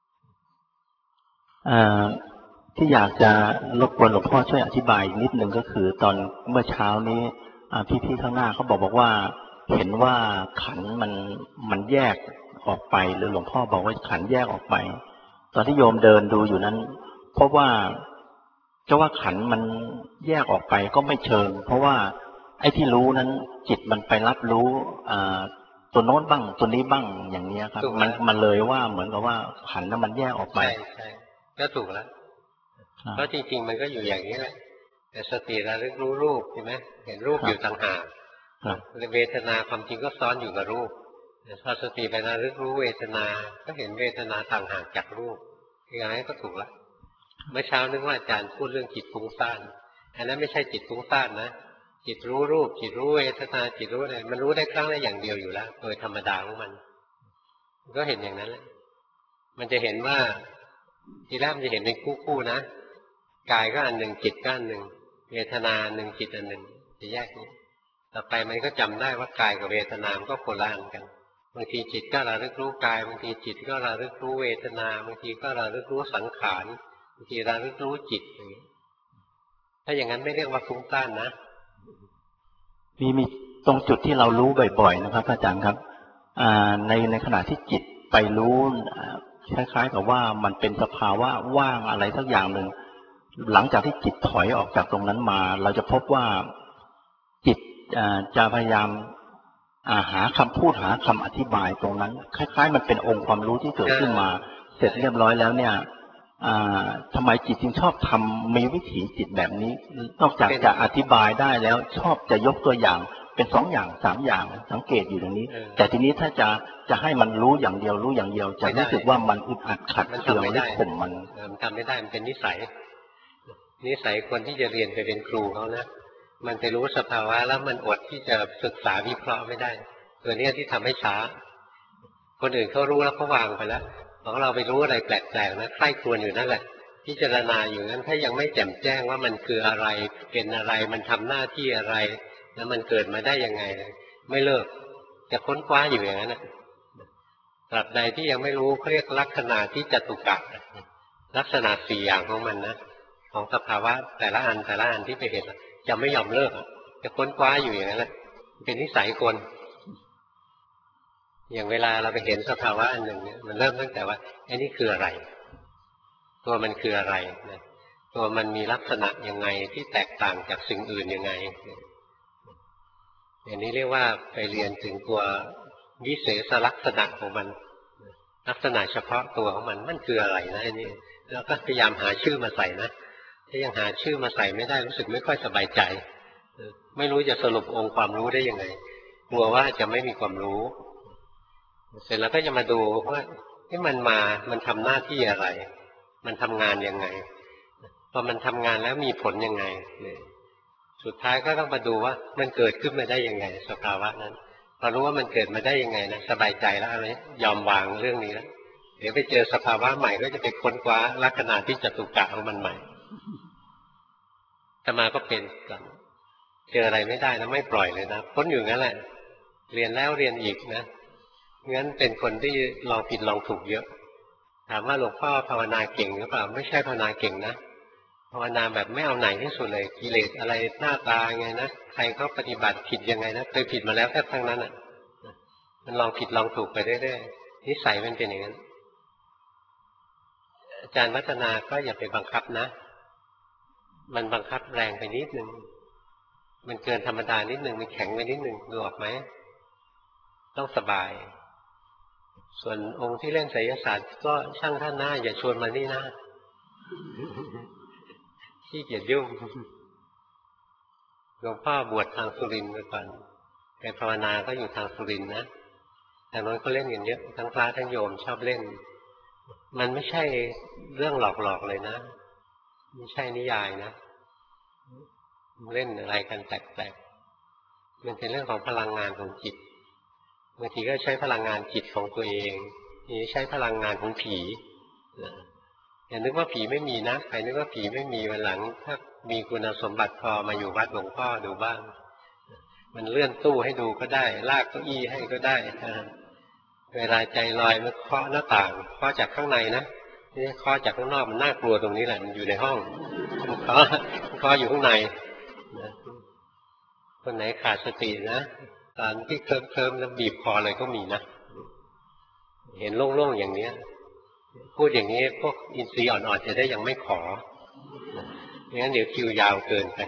G: อ่าที่อยากจะรบกวนหลวงพ่อช่วยอธิบายนิดนึงก็คือตอนเมื่อเช้านี้พี่ๆข้างหน้าเขาบอกบอกว่าเห็นว่าขันมันมันแยกออกไปหรือหลวงพ่อบอกว่าขันแยกออกไปตอนที่โยมเดินดูอยู่นั้นเพราะว่าจะว่าขันมันแยกออกไปก็ไม่เชิงเพราะว่าไอ้ที่รู้นั้นจิตมันไปรับรู้อ่าตัวโน้นบ้างตัวนี้บ้างอย่างนี้ครับมันมันเลยว่าเหมือนกับว่าขันนั้นมันแยกออกไป
A: ใช่ใช่ก็ถูกแล้วเพราะจริงๆมันก็อยู่อย่างนี้แหละแต่สติระลึกรู้รูปใช่ไหมเห็นรูปอยู่ต่างหากเวทนาความจริงก็ซ้อนอยู่กับรูปพอสติไประลึกรู้เวทนาก็เห็นเวทนาต่างหากจากรูปอย่างนี้ก็ถูกแล้วเมื่อเช้านึกว่าอาจารย์พูดเรื่องจิตฟุ้งซ่านอันนั้นไม่ใช่จิตฟุ้งซ่านนะจิตรู้รูปจิตรู้เวทนาจิตรู้อะไรมันรู้ได้ครั้งละอย่างเดียวอยู่แล้วโดยธรรมดาของมันก็เห็นอย่างนั้นแหละมันจะเห็นว่าทีแรกมันจะเห็นเป็นคู่ๆนะกายก็อันหนึ่งจิตก็อันหนึ่งเวทนาหนึ่งจิตอันหนึ่งจะแยกนี้ต่อไปมันก็จำได้ว่ากายกับเวทนามันก็โคนละอันกันบางทีจิตก็ระลึกรู้กายบางทีจิตก็ระลึกรู้เวทนาบางทีก็ระลึกรู้สังขารบางทีระลึกรู้จิตอย่างนี้ถ้าอย่างนั้นไม่เรียกว่าฟุ้งซ่านนะ
G: มีมีตรงจุดที่เรารู้บ่อยๆนะครับอาจารย์ครับในในขณะที่จิตไปรู้คล้ายๆกับว่ามันเป็นสภาวะว่างอะไรสักอย่างหนึ่งหลังจากที่จิตถอยออกจากตรงนั้นมาเราจะพบว่าจิตจะพยายามหาคำพูดหาคำอธิบายตรงนั้นคล้ายๆมันเป็นองค์ความรู้ที่เกิดขึ้นมาเสร็จเรียบร้อยแล้วเนี่ยทำไมจิตจึงชอบทำมีวิถีจิตแบบนี้นอกจากจะอธิบายได้แล้วชอบจะยกตัวอย่างเป็นสองอย่างสามอย่างสังเกตอยู่ตรงนี้แต่ทีนี้ถ้าจะจะให้มันรู้อย่างเดียวรู้อย่างเดียวจะรู้สึกว่ามันอึดอัดขัดเคืองหรือข่มมัน
A: มันทำไม่ได้มันเป็นนิสัยนิสัยคนที่จะเรียนไปเป็นครูเขานะมันไปรู้สภาวะแล้วมันอดที่จะศึกษาวิเคราะห์ไม่ได้ตัวนี้ที่ทำให้ช้าคนอื่นเขารู้แล้วเขาวางไปแล้วของเราไปรู้อะไรแปลกๆนะใคร่ครวญอยู่นั่นแหละพิจารณาอยู่นั้นถ้ายังไม่แจ่มแจ้งว่ามันคืออะไรเป็นอะไรมันทำหน้าที่อะไรแล้วมันเกิดมาได้ยังไงไม่เลิกจะค้นคว้าอยู่อย่างนั้นนะตราบใดที่ยังไม่รู้เขาเรียกลักษณะที่จตุกะลักษณะสี่อย่างของมันนะของสภาวะแต่ละอันแต่ละอันที่ไปเห็นจะไม่ยอมเลิกจะค้นคว้าอยู่อย่างนั้นแหละเป็นนิสัยคนอย่างเวลาเราไปเห็นสภาวะอันหนึ่งเนี่ยมันเริ่มตั้งแต่ว่าไอ้นี่คืออะไรตัวมันคืออะไรนะตัวมันมีลักษณะยังไงที่แตกต่างจากสิ่งอื่นยังไงอย่างนี้เรียกว่าไปเรียนถึงตัววิเศษลักษณะของมันลักษณะเฉพาะตัวของมันมันคืออะไรนะไอ้นี่แล้วก็พยายามหาชื่อมาใส่นะถ้ายังหาชื่อมาใส่ไม่ได้รู้สึกไม่ค่อยสบายใจไม่รู้จะสรุปองค์ความรู้ได้ยังไงกลัวว่าจะไม่มีความรู้เสร็จแล้วก็จะมาดูว่าที่มันมามันทำหน้าที่อะไรมันทำงานยังไงพอมันทำงานแล้วมีผลยังไงสุดท้ายก็ต้องมาดูว่ามันเกิดขึ้นมาได้ยังไงสภาวะนั้นพอรู้ว่ามันเกิดมาได้ยังไงนะสบายใจแล้วอะไรยอมวางเรื่องนี้แล้วเดี๋ยวไปเจอสภาวะใหม่ก็จะไปค้นคว้าลักษณะที่จตุกะของมันใหม่แต่มาก็เป็นเจออะไรไม่ได้นะไม่ปล่อยเลยนะพ้นอยู่งั้นแหละเรียนแล้วเรียนอีกนะงั้นเป็นคนที่ลองผิดลองถูกเยอะถามว่าหลวงพ่อภาวนาเก่งหรือเปล่าไม่ใช่ภาวนาเก่งนะภาวนาแบบไม่เอาไหนที่สุดเลยกิเลสอะไรหน้าตาไงนะใครเขาปฏิบัติผิดยังไงนะเคยผิดมาแล้วแค่ทั้งนั้นอ่ะมันลองผิดลองถูกไปเรื่อยๆนิสัยมันเป็นอย่างนั้นอาจารย์วัฒนาก็อย่าไปบังคับนะมันบังคับแรงไปนิดนึงมันเกินธรรมดานิดนึงมันแข็งไปนิดนึงดูออกไหมต้องสบายส่วนองค์ที่เล่นไสยศาสตร์ก็ช่างท่านหน้าอย่าชวนมานี่นะขี้เกียจยุ่งหลวงพ่อบวชทางสุรินทร์ไปก่อนไปภาวนาก็อยู่ทางสุรินทร์นะทางโน้นก็เล่นกันเยอะทั้งพระทั้งโยมชอบเล่นมันไม่ใช่เรื่องหลอกๆเลยนะไม่ใช่นิยายนะเล่นอะไรกันแปลกๆมันเป็นเรื่องของพลังงานของจิตบางทีก็ใช้พลังงานจิตของตัวเองนี่ใช้พลังงานของผีอย่านึกว่าผีไม่มีนะใครนึกว่าผีไม่มีวันหลังถ้ามีคุณสมบัติพอมาอยู่วัดหลวงพ่อดูบ้างมันเลื่อนตู้ให้ดูก็ได้ลากเก้าอี้ให้ก็ได้เวลาใจลอยมันเคาะหน้าต่างเคาะจากข้างในนะนี่เคาะจากข้างนอกมันน่ากลัวตรงนี้แหละมันอยู่ในห้องเคาะเคาะอยู่ข้างในคนไหนขาดสตินะตอนที่เคลิ้มเคลิ้มแล้วบีบคอเลยก็มีนะเห็นโล่งๆอย่างนี้พูดอย่างนี้พวกอินทรีย์อ่อนๆจะได้ยังไม่ขอไม่งั้นเดี๋ยวคิวยาวเกินไป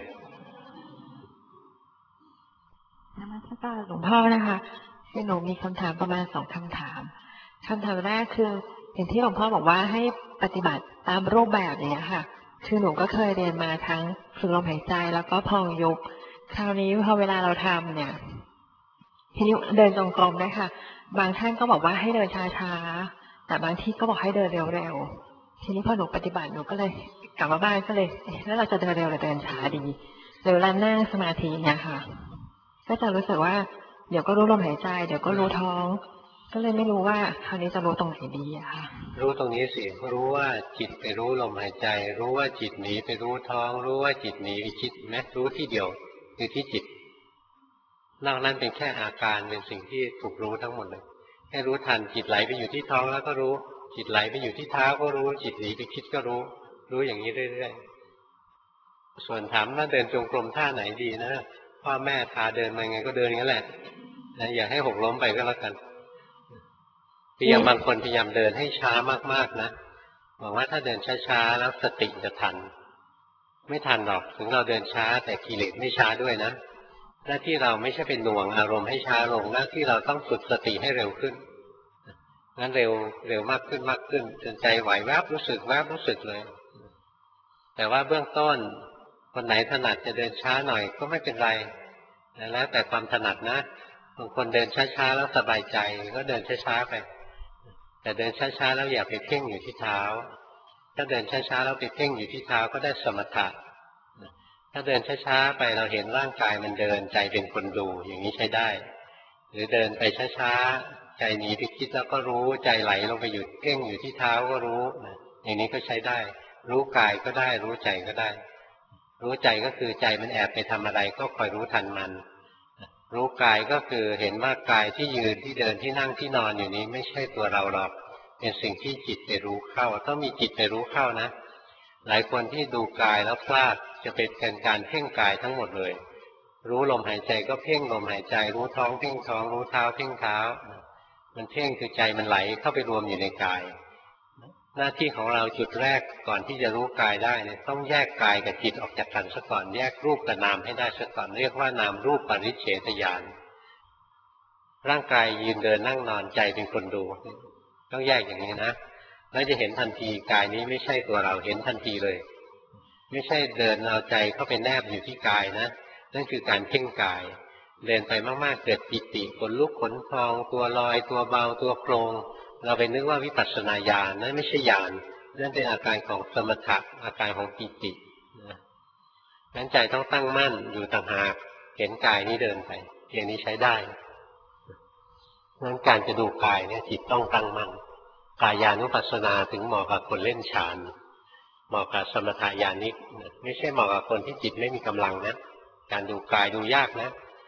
E: นมัสการหลวงพ่อนะคะคือหนูมีคำถามประมาณสองคำถามคำถามแรกคืออย่างที่หลวงพ่อบอกว่าให้ปฏิบัติตามรูปแบบอย่างเงี้ยค่ะคือหนูก็เคยเรียนมาทั้งฝึกลมหายใจแล้วก็พองยุบคราวนี้พอเวลาเราทำเนี่ยทีนี้เดินจงกรมด้วยค่ะบางท่านก็บอกว่าให้เดินช้าๆแต่บางที่ก็บอกให้เดินเร็วๆทีนี้พอหนูปฏิบัติหนูก็เลยกลับมาบ้านก็เลยแล้วเราจะเดินเร็วหรือเดินช้าดีหรือเวลานั่งสมาธิเนี่ยค่ะก็จะรู้สึกว่าเดี๋ยวก็รู้ลมหายใจเดี๋ยวก็รู้ท้องก็เลยไม่รู้ว่าคราวนี้จะรู้ตรงไหนดีอะค่ะ
A: รู้ตรงนี้สิรู้ว่าจิตไปรู้ลมหายใจรู้ว่าจิตหนีไปรู้ท้องรู้ว่าจิตหนีไปคิดแม้รู้ที่เดียวคือที่จิตนอกนั้นเป็นแค่อาการเป็นสิ่งที่ถูกรู้ทั้งหมดเลยแค่รู้ทันจิตไหลไปอยู่ที่ท้องแล้วก็รู้จิตไหลไปอยู่ที่เท้าก็รู้จิตหนีไปคิดก็รู้รู้อย่างนี้เรื่อยๆส่วนถามว่าเดินจงกรมท่าไหนดีนะพ่อแม่พาเดินมาไงก็เดินงั้นแหละนะอย่าให้หกล้มไปก็แล้วกันพยายามบางคนพยายามเดินให้ช้ามากๆนะบอกว่าถ้าเดินช้าๆแล้วสติจะทันไม่ทันหรอกถึงเราเดินช้าแต่กิเลสไม่ช้าด้วยนะหน้าที่เราไม่ใช่เป็นหน่วงอารมณ์ให้ช้าลงหน้าที่เราต้องฝึกสติให้เร็วขึ้นงั้นเร็วเร็วมากขึ้นมากขึ้นจนใจไหวแวบรู้สึกแวบรู้สึกเลยแต่ว่าเบื้องต้นคนไหนถนัดจะเดินช้าหน่อยก็ไม่เป็นไรแล้วแต่ความถนัดนะบางคนเดินช้าๆแล้วสบายใจก็เดินช้าๆไปแต่เดินช้าๆแล้วอย่าไปเพ่งอยู่ที่เท้าถ้าเดินช้าๆแล้วไปเพ่งอยู่ที่เท้าก็ได้สมถะถ้าเดินช้าๆไปเราเห็นร่างกายมันเดินใจเป็นคนดูอย่างนี้ใช้ได้หรือเดินไปช้าๆใจหนีไปคิดแล้วก็รู้ใจไหลลงไปหยุดเพ่งอยู่ที่เท้าก็รู้อย่างนี้ก็ใช้ได้รู้กายก็ได้รู้ใจก็ได้รู้ใจก็คือใจมันแอบไปทำอะไรก็คอยรู้ทันมันรู้กายก็คือเห็นว่ากายที่ยืนที่เดินที่นั่งที่นอนอยู่นี้ไม่ใช่ตัวเราหรอกเป็นสิ่งที่จิตไปรู้เข้าต้องมีจิตไปรู้เข้านะหลายคนที่ดูกายแล้วพลาดจะเป็นการเพ่งกายทั้งหมดเลยรู้ลมหายใจก็เพ่งลมหายใจรู้ท้องเพ่งท้องรู้เท้าเพ่งเท้ามันเพ่งคือใจมันไหลเข้าไปรวมอยู่ในกายหน้าที่ของเราจุดแรกก่อนที่จะรู้กายได้เนี่ยต้องแยกกายกับจิตออกจากกันซะก่อนแยกรูปกับนามให้ได้ซะก่อนเรียกว่านามรูปปริเฉทญาณร่างกายยืนเดินนั่งนอนใจเป็นคนดูต้องแยกอย่างนี้นะแล้วจะเห็นทันทีกายนี้ไม่ใช่ตัวเราเห็นทันทีเลยไม่ใช่เดินเอาใจเข้าไปแนบอยู่ที่กายนะนั่นคือการเพ่งกายเดินไปมากๆเกิดปิติขนลุกขนพองตัวลอยตัวเบาตัวโครงเราไปนึกว่าวิปัสสนาญาณนั่นไม่ใช่ญาณนั่นเป็นอาการของสมถะอาการของปิตินะงั้นใจต้องตั้งมั่นอยู่ต่างหากเห็นกายนี้เดินไปอย่างนี้ใช้ได้งั้นการจะดูกายเนี่ยจิตต้องตั้งมั่นกายานุปัสสนาถึงเหมาะกับคนเล่นฌานเหมาะกับสมถะญาณิกไม่ใช่เหมาะกับคนที่จิตไม่มีกำลังนะการดูกายดูยากนะ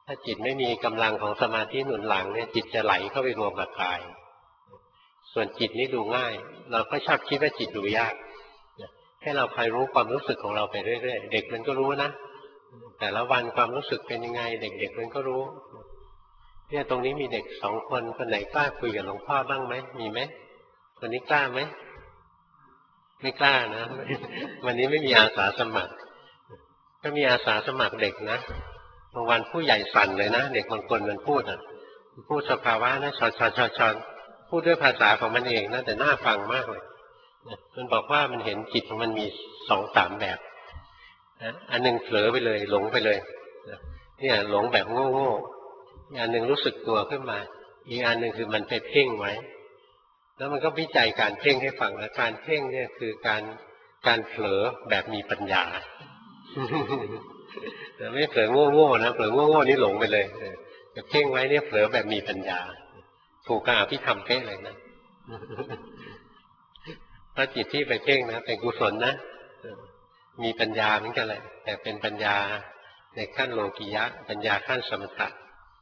A: ถ้าจิตไม่มีกำลังของสมาธิหนุนหลังเนี่ยจิตจะไหลเข้าไปรวมกับกายส่วนจิตนี่ดูง่ายเราก็ชอบคิดว่าจิตดูยากให้เราคอยรู้ความรู้สึกของเราไปเรื่อยๆเด็กมันก็รู้นะแต่ละวันความรู้สึกเป็นยังไงเด็กๆมันก็รู้เนี่ยตรงนี้มีเด็กสองคนคนไหนกล้าคุยกับหลวงพ่อบ้างไหมมีไหมคนนี้กล้าไหมไม่กล้านะวันนี้ไม่มีอาสาสมัครก็มีอาสาสมัครเด็กนะบางวันผู้ใหญ่สั่นเลยนะเด็กบางคนมันพูดอ่ะพูดสภาวะนะชอนชอนชอนชอนพูดด้วยภาษาของมันเองนะแต่น่าฟังมากเลยมันบอกว่ามันเห็นจิตของมันมีสองสามแบบอันหนึ่งเผลอไปเลยหลงไปเลยเนี่ยหลงแบบโง่โง่อันหนึ่งรู้สึกตัวขึ้นมาอีกอันหนึ่งคือมันไปเพ่งไว้แล้วมันก็วิจัยการเพ่งให้ฟังแล้วการเพ่งเนี่ยคือการการเผลอแบบมีปัญญาแต่ไม่เผลอโง่โง่นะเผลอโง่โง่นี่หลงไปเลยแต่เพ่งไว้เนี่ยเผลอแบบมีปัญญาถูกกับอภิธรรมเพ่งเลยนะถ้าจิตที่ไปเพ่งนะเป็นกุศลนะมีปัญญาเหมือนกันเลยแต่เป็นปัญญาในขั้นโลกิยะปัญญาขั้นสมถะ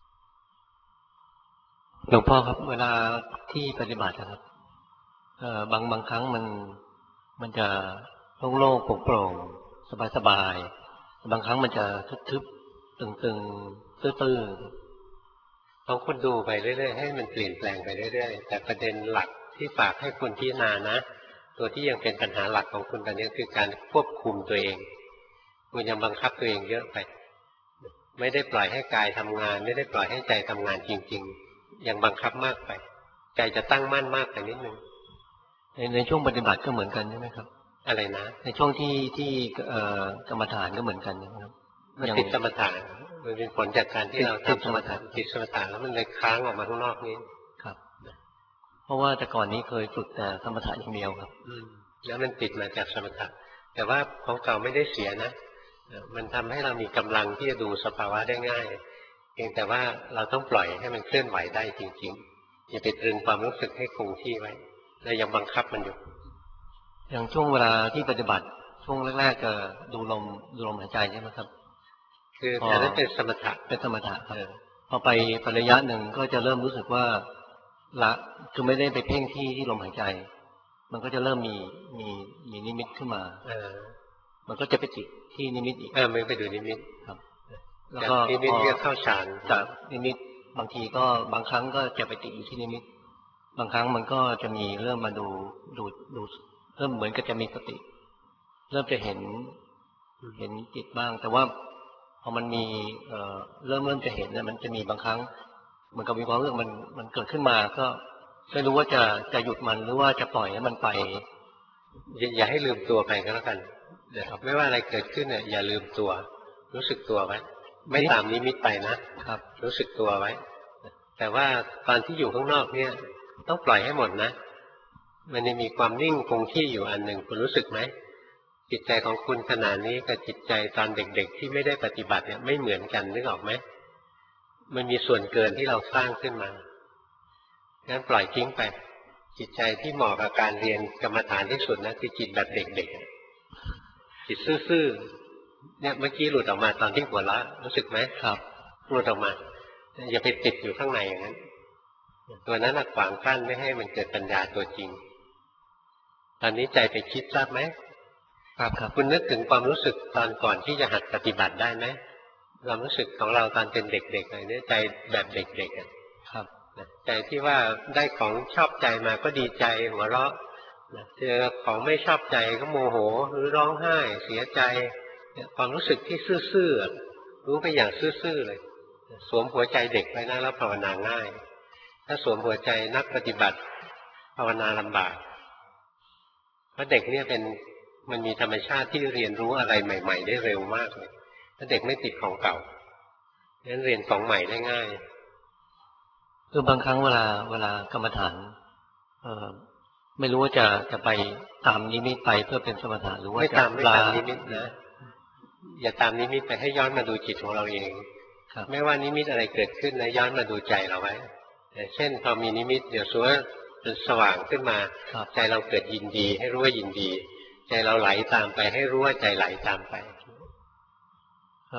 G: หลวงพ่อครับเวลาที่ปฏิบัตินะครับเอ่อบางบางครั้งมันมันจะโล่งๆโปร่งๆสบายๆบางครั้งมันจะทึบๆตึงๆตื้อๆ
A: ต้องคุณดูไปเรื่อยๆให้มันเปลี่ยนแปลงไปเรื่อยๆแต่ประเด็นหลักที่ฝากให้คุณพิจารณานะตัวที่ยังเป็นปัญหาหลักของคุณตอนนี้คือการควบคุมตัวเองคุณยังบังคับตัวเองเยอะไปไม่ได้ปล่อยให้กายทำงานไม่ได้ปล่อยให้ใจทำงานจริงๆยังบังคับมากไปใจจะตั้งมั่นมากไปนิดนึง
G: ในในช่วงปฏิบัติก็เหมือนกันใช่ไหมครับ
A: อะไรนะ
G: ในช่วงที่ที่เอ่อกรรมฐานก็เหมือนกันนะครับ
A: มันติดกรรมฐานมันเป็นผลจากการที่เราทำสมถะติดสมถะแล้วมันเลยค้างออกมาข้างนอกนี้
G: ครับเพราะว่าแต่ก่อนนี้เคยฝึกแต่สมถะอย่างเดียวครับ
A: อืมแล้วมันติดมาจากสมถะแต่ว่าของเก่าไม่ได้เสียนะมันทำให้เรามีกำลังที่จะดูสภาวะได้ง่ายเพียงแต่ว่าเราต้องปล่อยให้มันเคลื่อนไหวได้จริงๆอย่าไปตรึงความรู้สึกให้คงที่ไว้เรายังบังคับมันอยู่
G: อย่างช่วงเวลาที่ปฏิบัติช่วงแรกๆก็ดูลมดูลมหายใจใช่ไหมครับ
A: คืออันนั้นเป็นสมถะ
G: เป็นสมถะครับพอไประยะหนึ่งก็จะเริ่มรู้สึกว่าละคือไม่ได้ไปเพ่งที่ที่ลมหายใจมันก็จะเริ่มมีมีมีนิมิตขึ้นมา
A: เออ
G: มันก็จะไปติดที่นิมิตอีก
A: เออไม่ไปดูนิมิต
G: ครับ
A: แล้วก็นิมิตเรียกเข้าฌาน
G: จากนิมิตบางทีก็บางครั้งก็จะไปติดอยู่ที่นิมิตบางครั้งมันก็จะมีเริ่มมาดูดูดูเริ่มเหมือนกับจะมีสติเริ่มจะเห็นเห็นจิตบ้างแต่ว่าพอมันมีเอ่อเริ่มเริ่มจะเห็นเนี่ยมันจะมีบางครั้งเหมือนกับมีความรู้สึกมันมันเกิดขึ้นมาก็ไม่รู้ว่าจะจะหยุดมันหรือว่าจะปล่อยให้มันไป
A: อย่าอย่าให้ลืมตัวไปก็แล้วกันนะครับไม่ว่าอะไรเกิดขึ้นเนี่ยอย่าลืมตัวรู้สึกตัวไว้ไม่ตามนิมิตไปนะครับรู้สึกตัวไว้แต่ว่าตอนที่อยู่ข้างนอกเนี่ยต้องปล่อยให้หมดนะมันจะมีความนิ่งคงที่อยู่อันหนึ่งคุณรู้สึกไหมจิตใจของคุณขณะนี้กับจิตใจตอนเด็กๆที่ไม่ได้ปฏิบัติเนี่ยไม่เหมือนกันนึกออกไหมมันมีส่วนเกินที่เราสร้างขึ้นมางั้นปล่อยทิ้งไปจิตใจที่เหมาะกับการเรียนกรรมฐานที่สุดนะคือจิตแบบเด็กๆจิตซื่อๆเนี่ยเมื่อกี้หลุดออกมาตอนที่หัวเราะรู้สึกไหม
G: ครับ
A: หลุดออกมาอย่าไปติดอยู่ข้างในอย่างนั้นตัวนั้นขวางกั้นไม่ให้มันเกิดปัญญาตัวจริงตอนนี้ใจไปคิดทราบไหม
G: ครับครับ
A: คุณนึกถึงความรู้สึกตอนก่อนที่จะหัดปฏิบัติได้ไหมความรู้สึกของเราตอนเป็นเด็กๆเลยเนี่ยใจแบบเด็กๆอ่ะ
G: ครับ
A: ใจที่ว่าได้ของชอบใจมาก็ดีใจหัวเราะเจอของไม่ชอบใจก็โมโหหรือร้องไห้เสียใจความรู้สึกที่ซื่อๆรู้ไปอย่างซื่อๆเลยสวมหัวใจเด็กไว้นะแล้วภาวนาง่ายถ้าสวมหัวใจนักปฏิบัติภาวนาลำบากเพราะเด็กเนี่ยเป็นมันมีธรรมชาติที่เรียนรู้อะไรใหม่ๆได้เร็วมากเลยถ้าเด็กไม่ติดของเก่างั้นเรียนของใหม่ได้ง่าย
G: คือบางครั้งเวลาเวลากรรมฐานเอ่อไม่รู้ว่าจะจะไปตามนิมิตไปเพื่อเป็นสมถะหรือว่า
A: จะไม่ตามนิมิตนะอย่าตามนิมิตไปให้ย้อนมาดูจิตของเราเองไม่ว่านิมิตอะไรเกิดขึ้นนะย้อนมาดูใจเราไว้เช่นพอมีนิมิตเดี๋ยวสมมติเป็นสว่างขึ้นมาใจเราเกิดยินดีให้รู้ว่ายินดีใจเราไหลตามไปให้รู้ว่าใจไหลตามไป
G: ครับ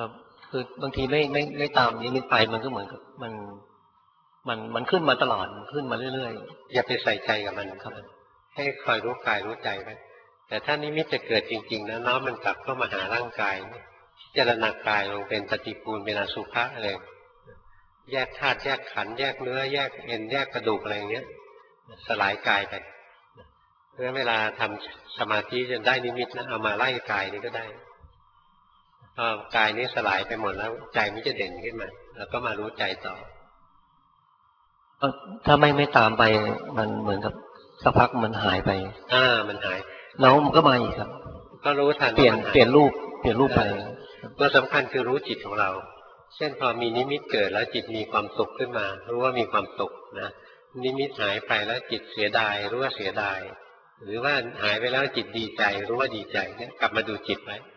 G: คือบางทีไม่ไม่ไม่ตามนิมิตไปมันก็เหมือนกับมันมันมันขึ้นมาตลอดขึ้นมาเรื่อย
A: ๆอย่าไปใส่ใจกับมันครับให้คอยรู้กายรู้ใจไปแต่ถ้านิมิตจะเกิดจริงๆนะน้อมมันกลับเข้ามาหาร่างกายพิจารณากายลงเป็นปฏิปูลเป็นอสุภะอะไรแยกธาตุแยกขันธ์แยกเนื้อแยกเอ็นแยกกระดูกอะไรอย่างเงี้ยสลายกายไปเพราะเวลาทำสมาธิจนได้นิมิตนะเอามาไล่กายนี่ก็ได้พอกายนี้สลายไปหมดแล้วใจมันจะเด่นขึ้นมาแล้วก็มารู้ใจต่อ
G: ถ้าไม่ไม่ตามไปมันเหมือนกับสักพักมันหายไป
A: อ่ามันหาย
G: แล้วมันก็มาอีกครับ
A: ก็รู้ทัน
G: เปลี่ยนเปลี่ยนรูปเปลี่ยนรูปไป
A: ตัวสำคัญคือรู้จิตของเราเช่นพอมีนิมิตเกิดแล้วจิตมีความสุขขึ้นมารู้ว่ามีความสุขนะนิมิตหายไปแล้วจิตเสียดายรู้ว่าเสียดายหรือว่าหายไปแล้วจิตดีใจรู้ว่าดีใจเนี่ยกลับมาดูจิตไว้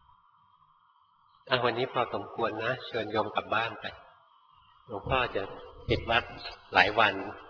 A: วันนี้พอสมควรนะเชิญโยมกลับบ้านไปหลวงพ่อจะปิดวัดหลายวัน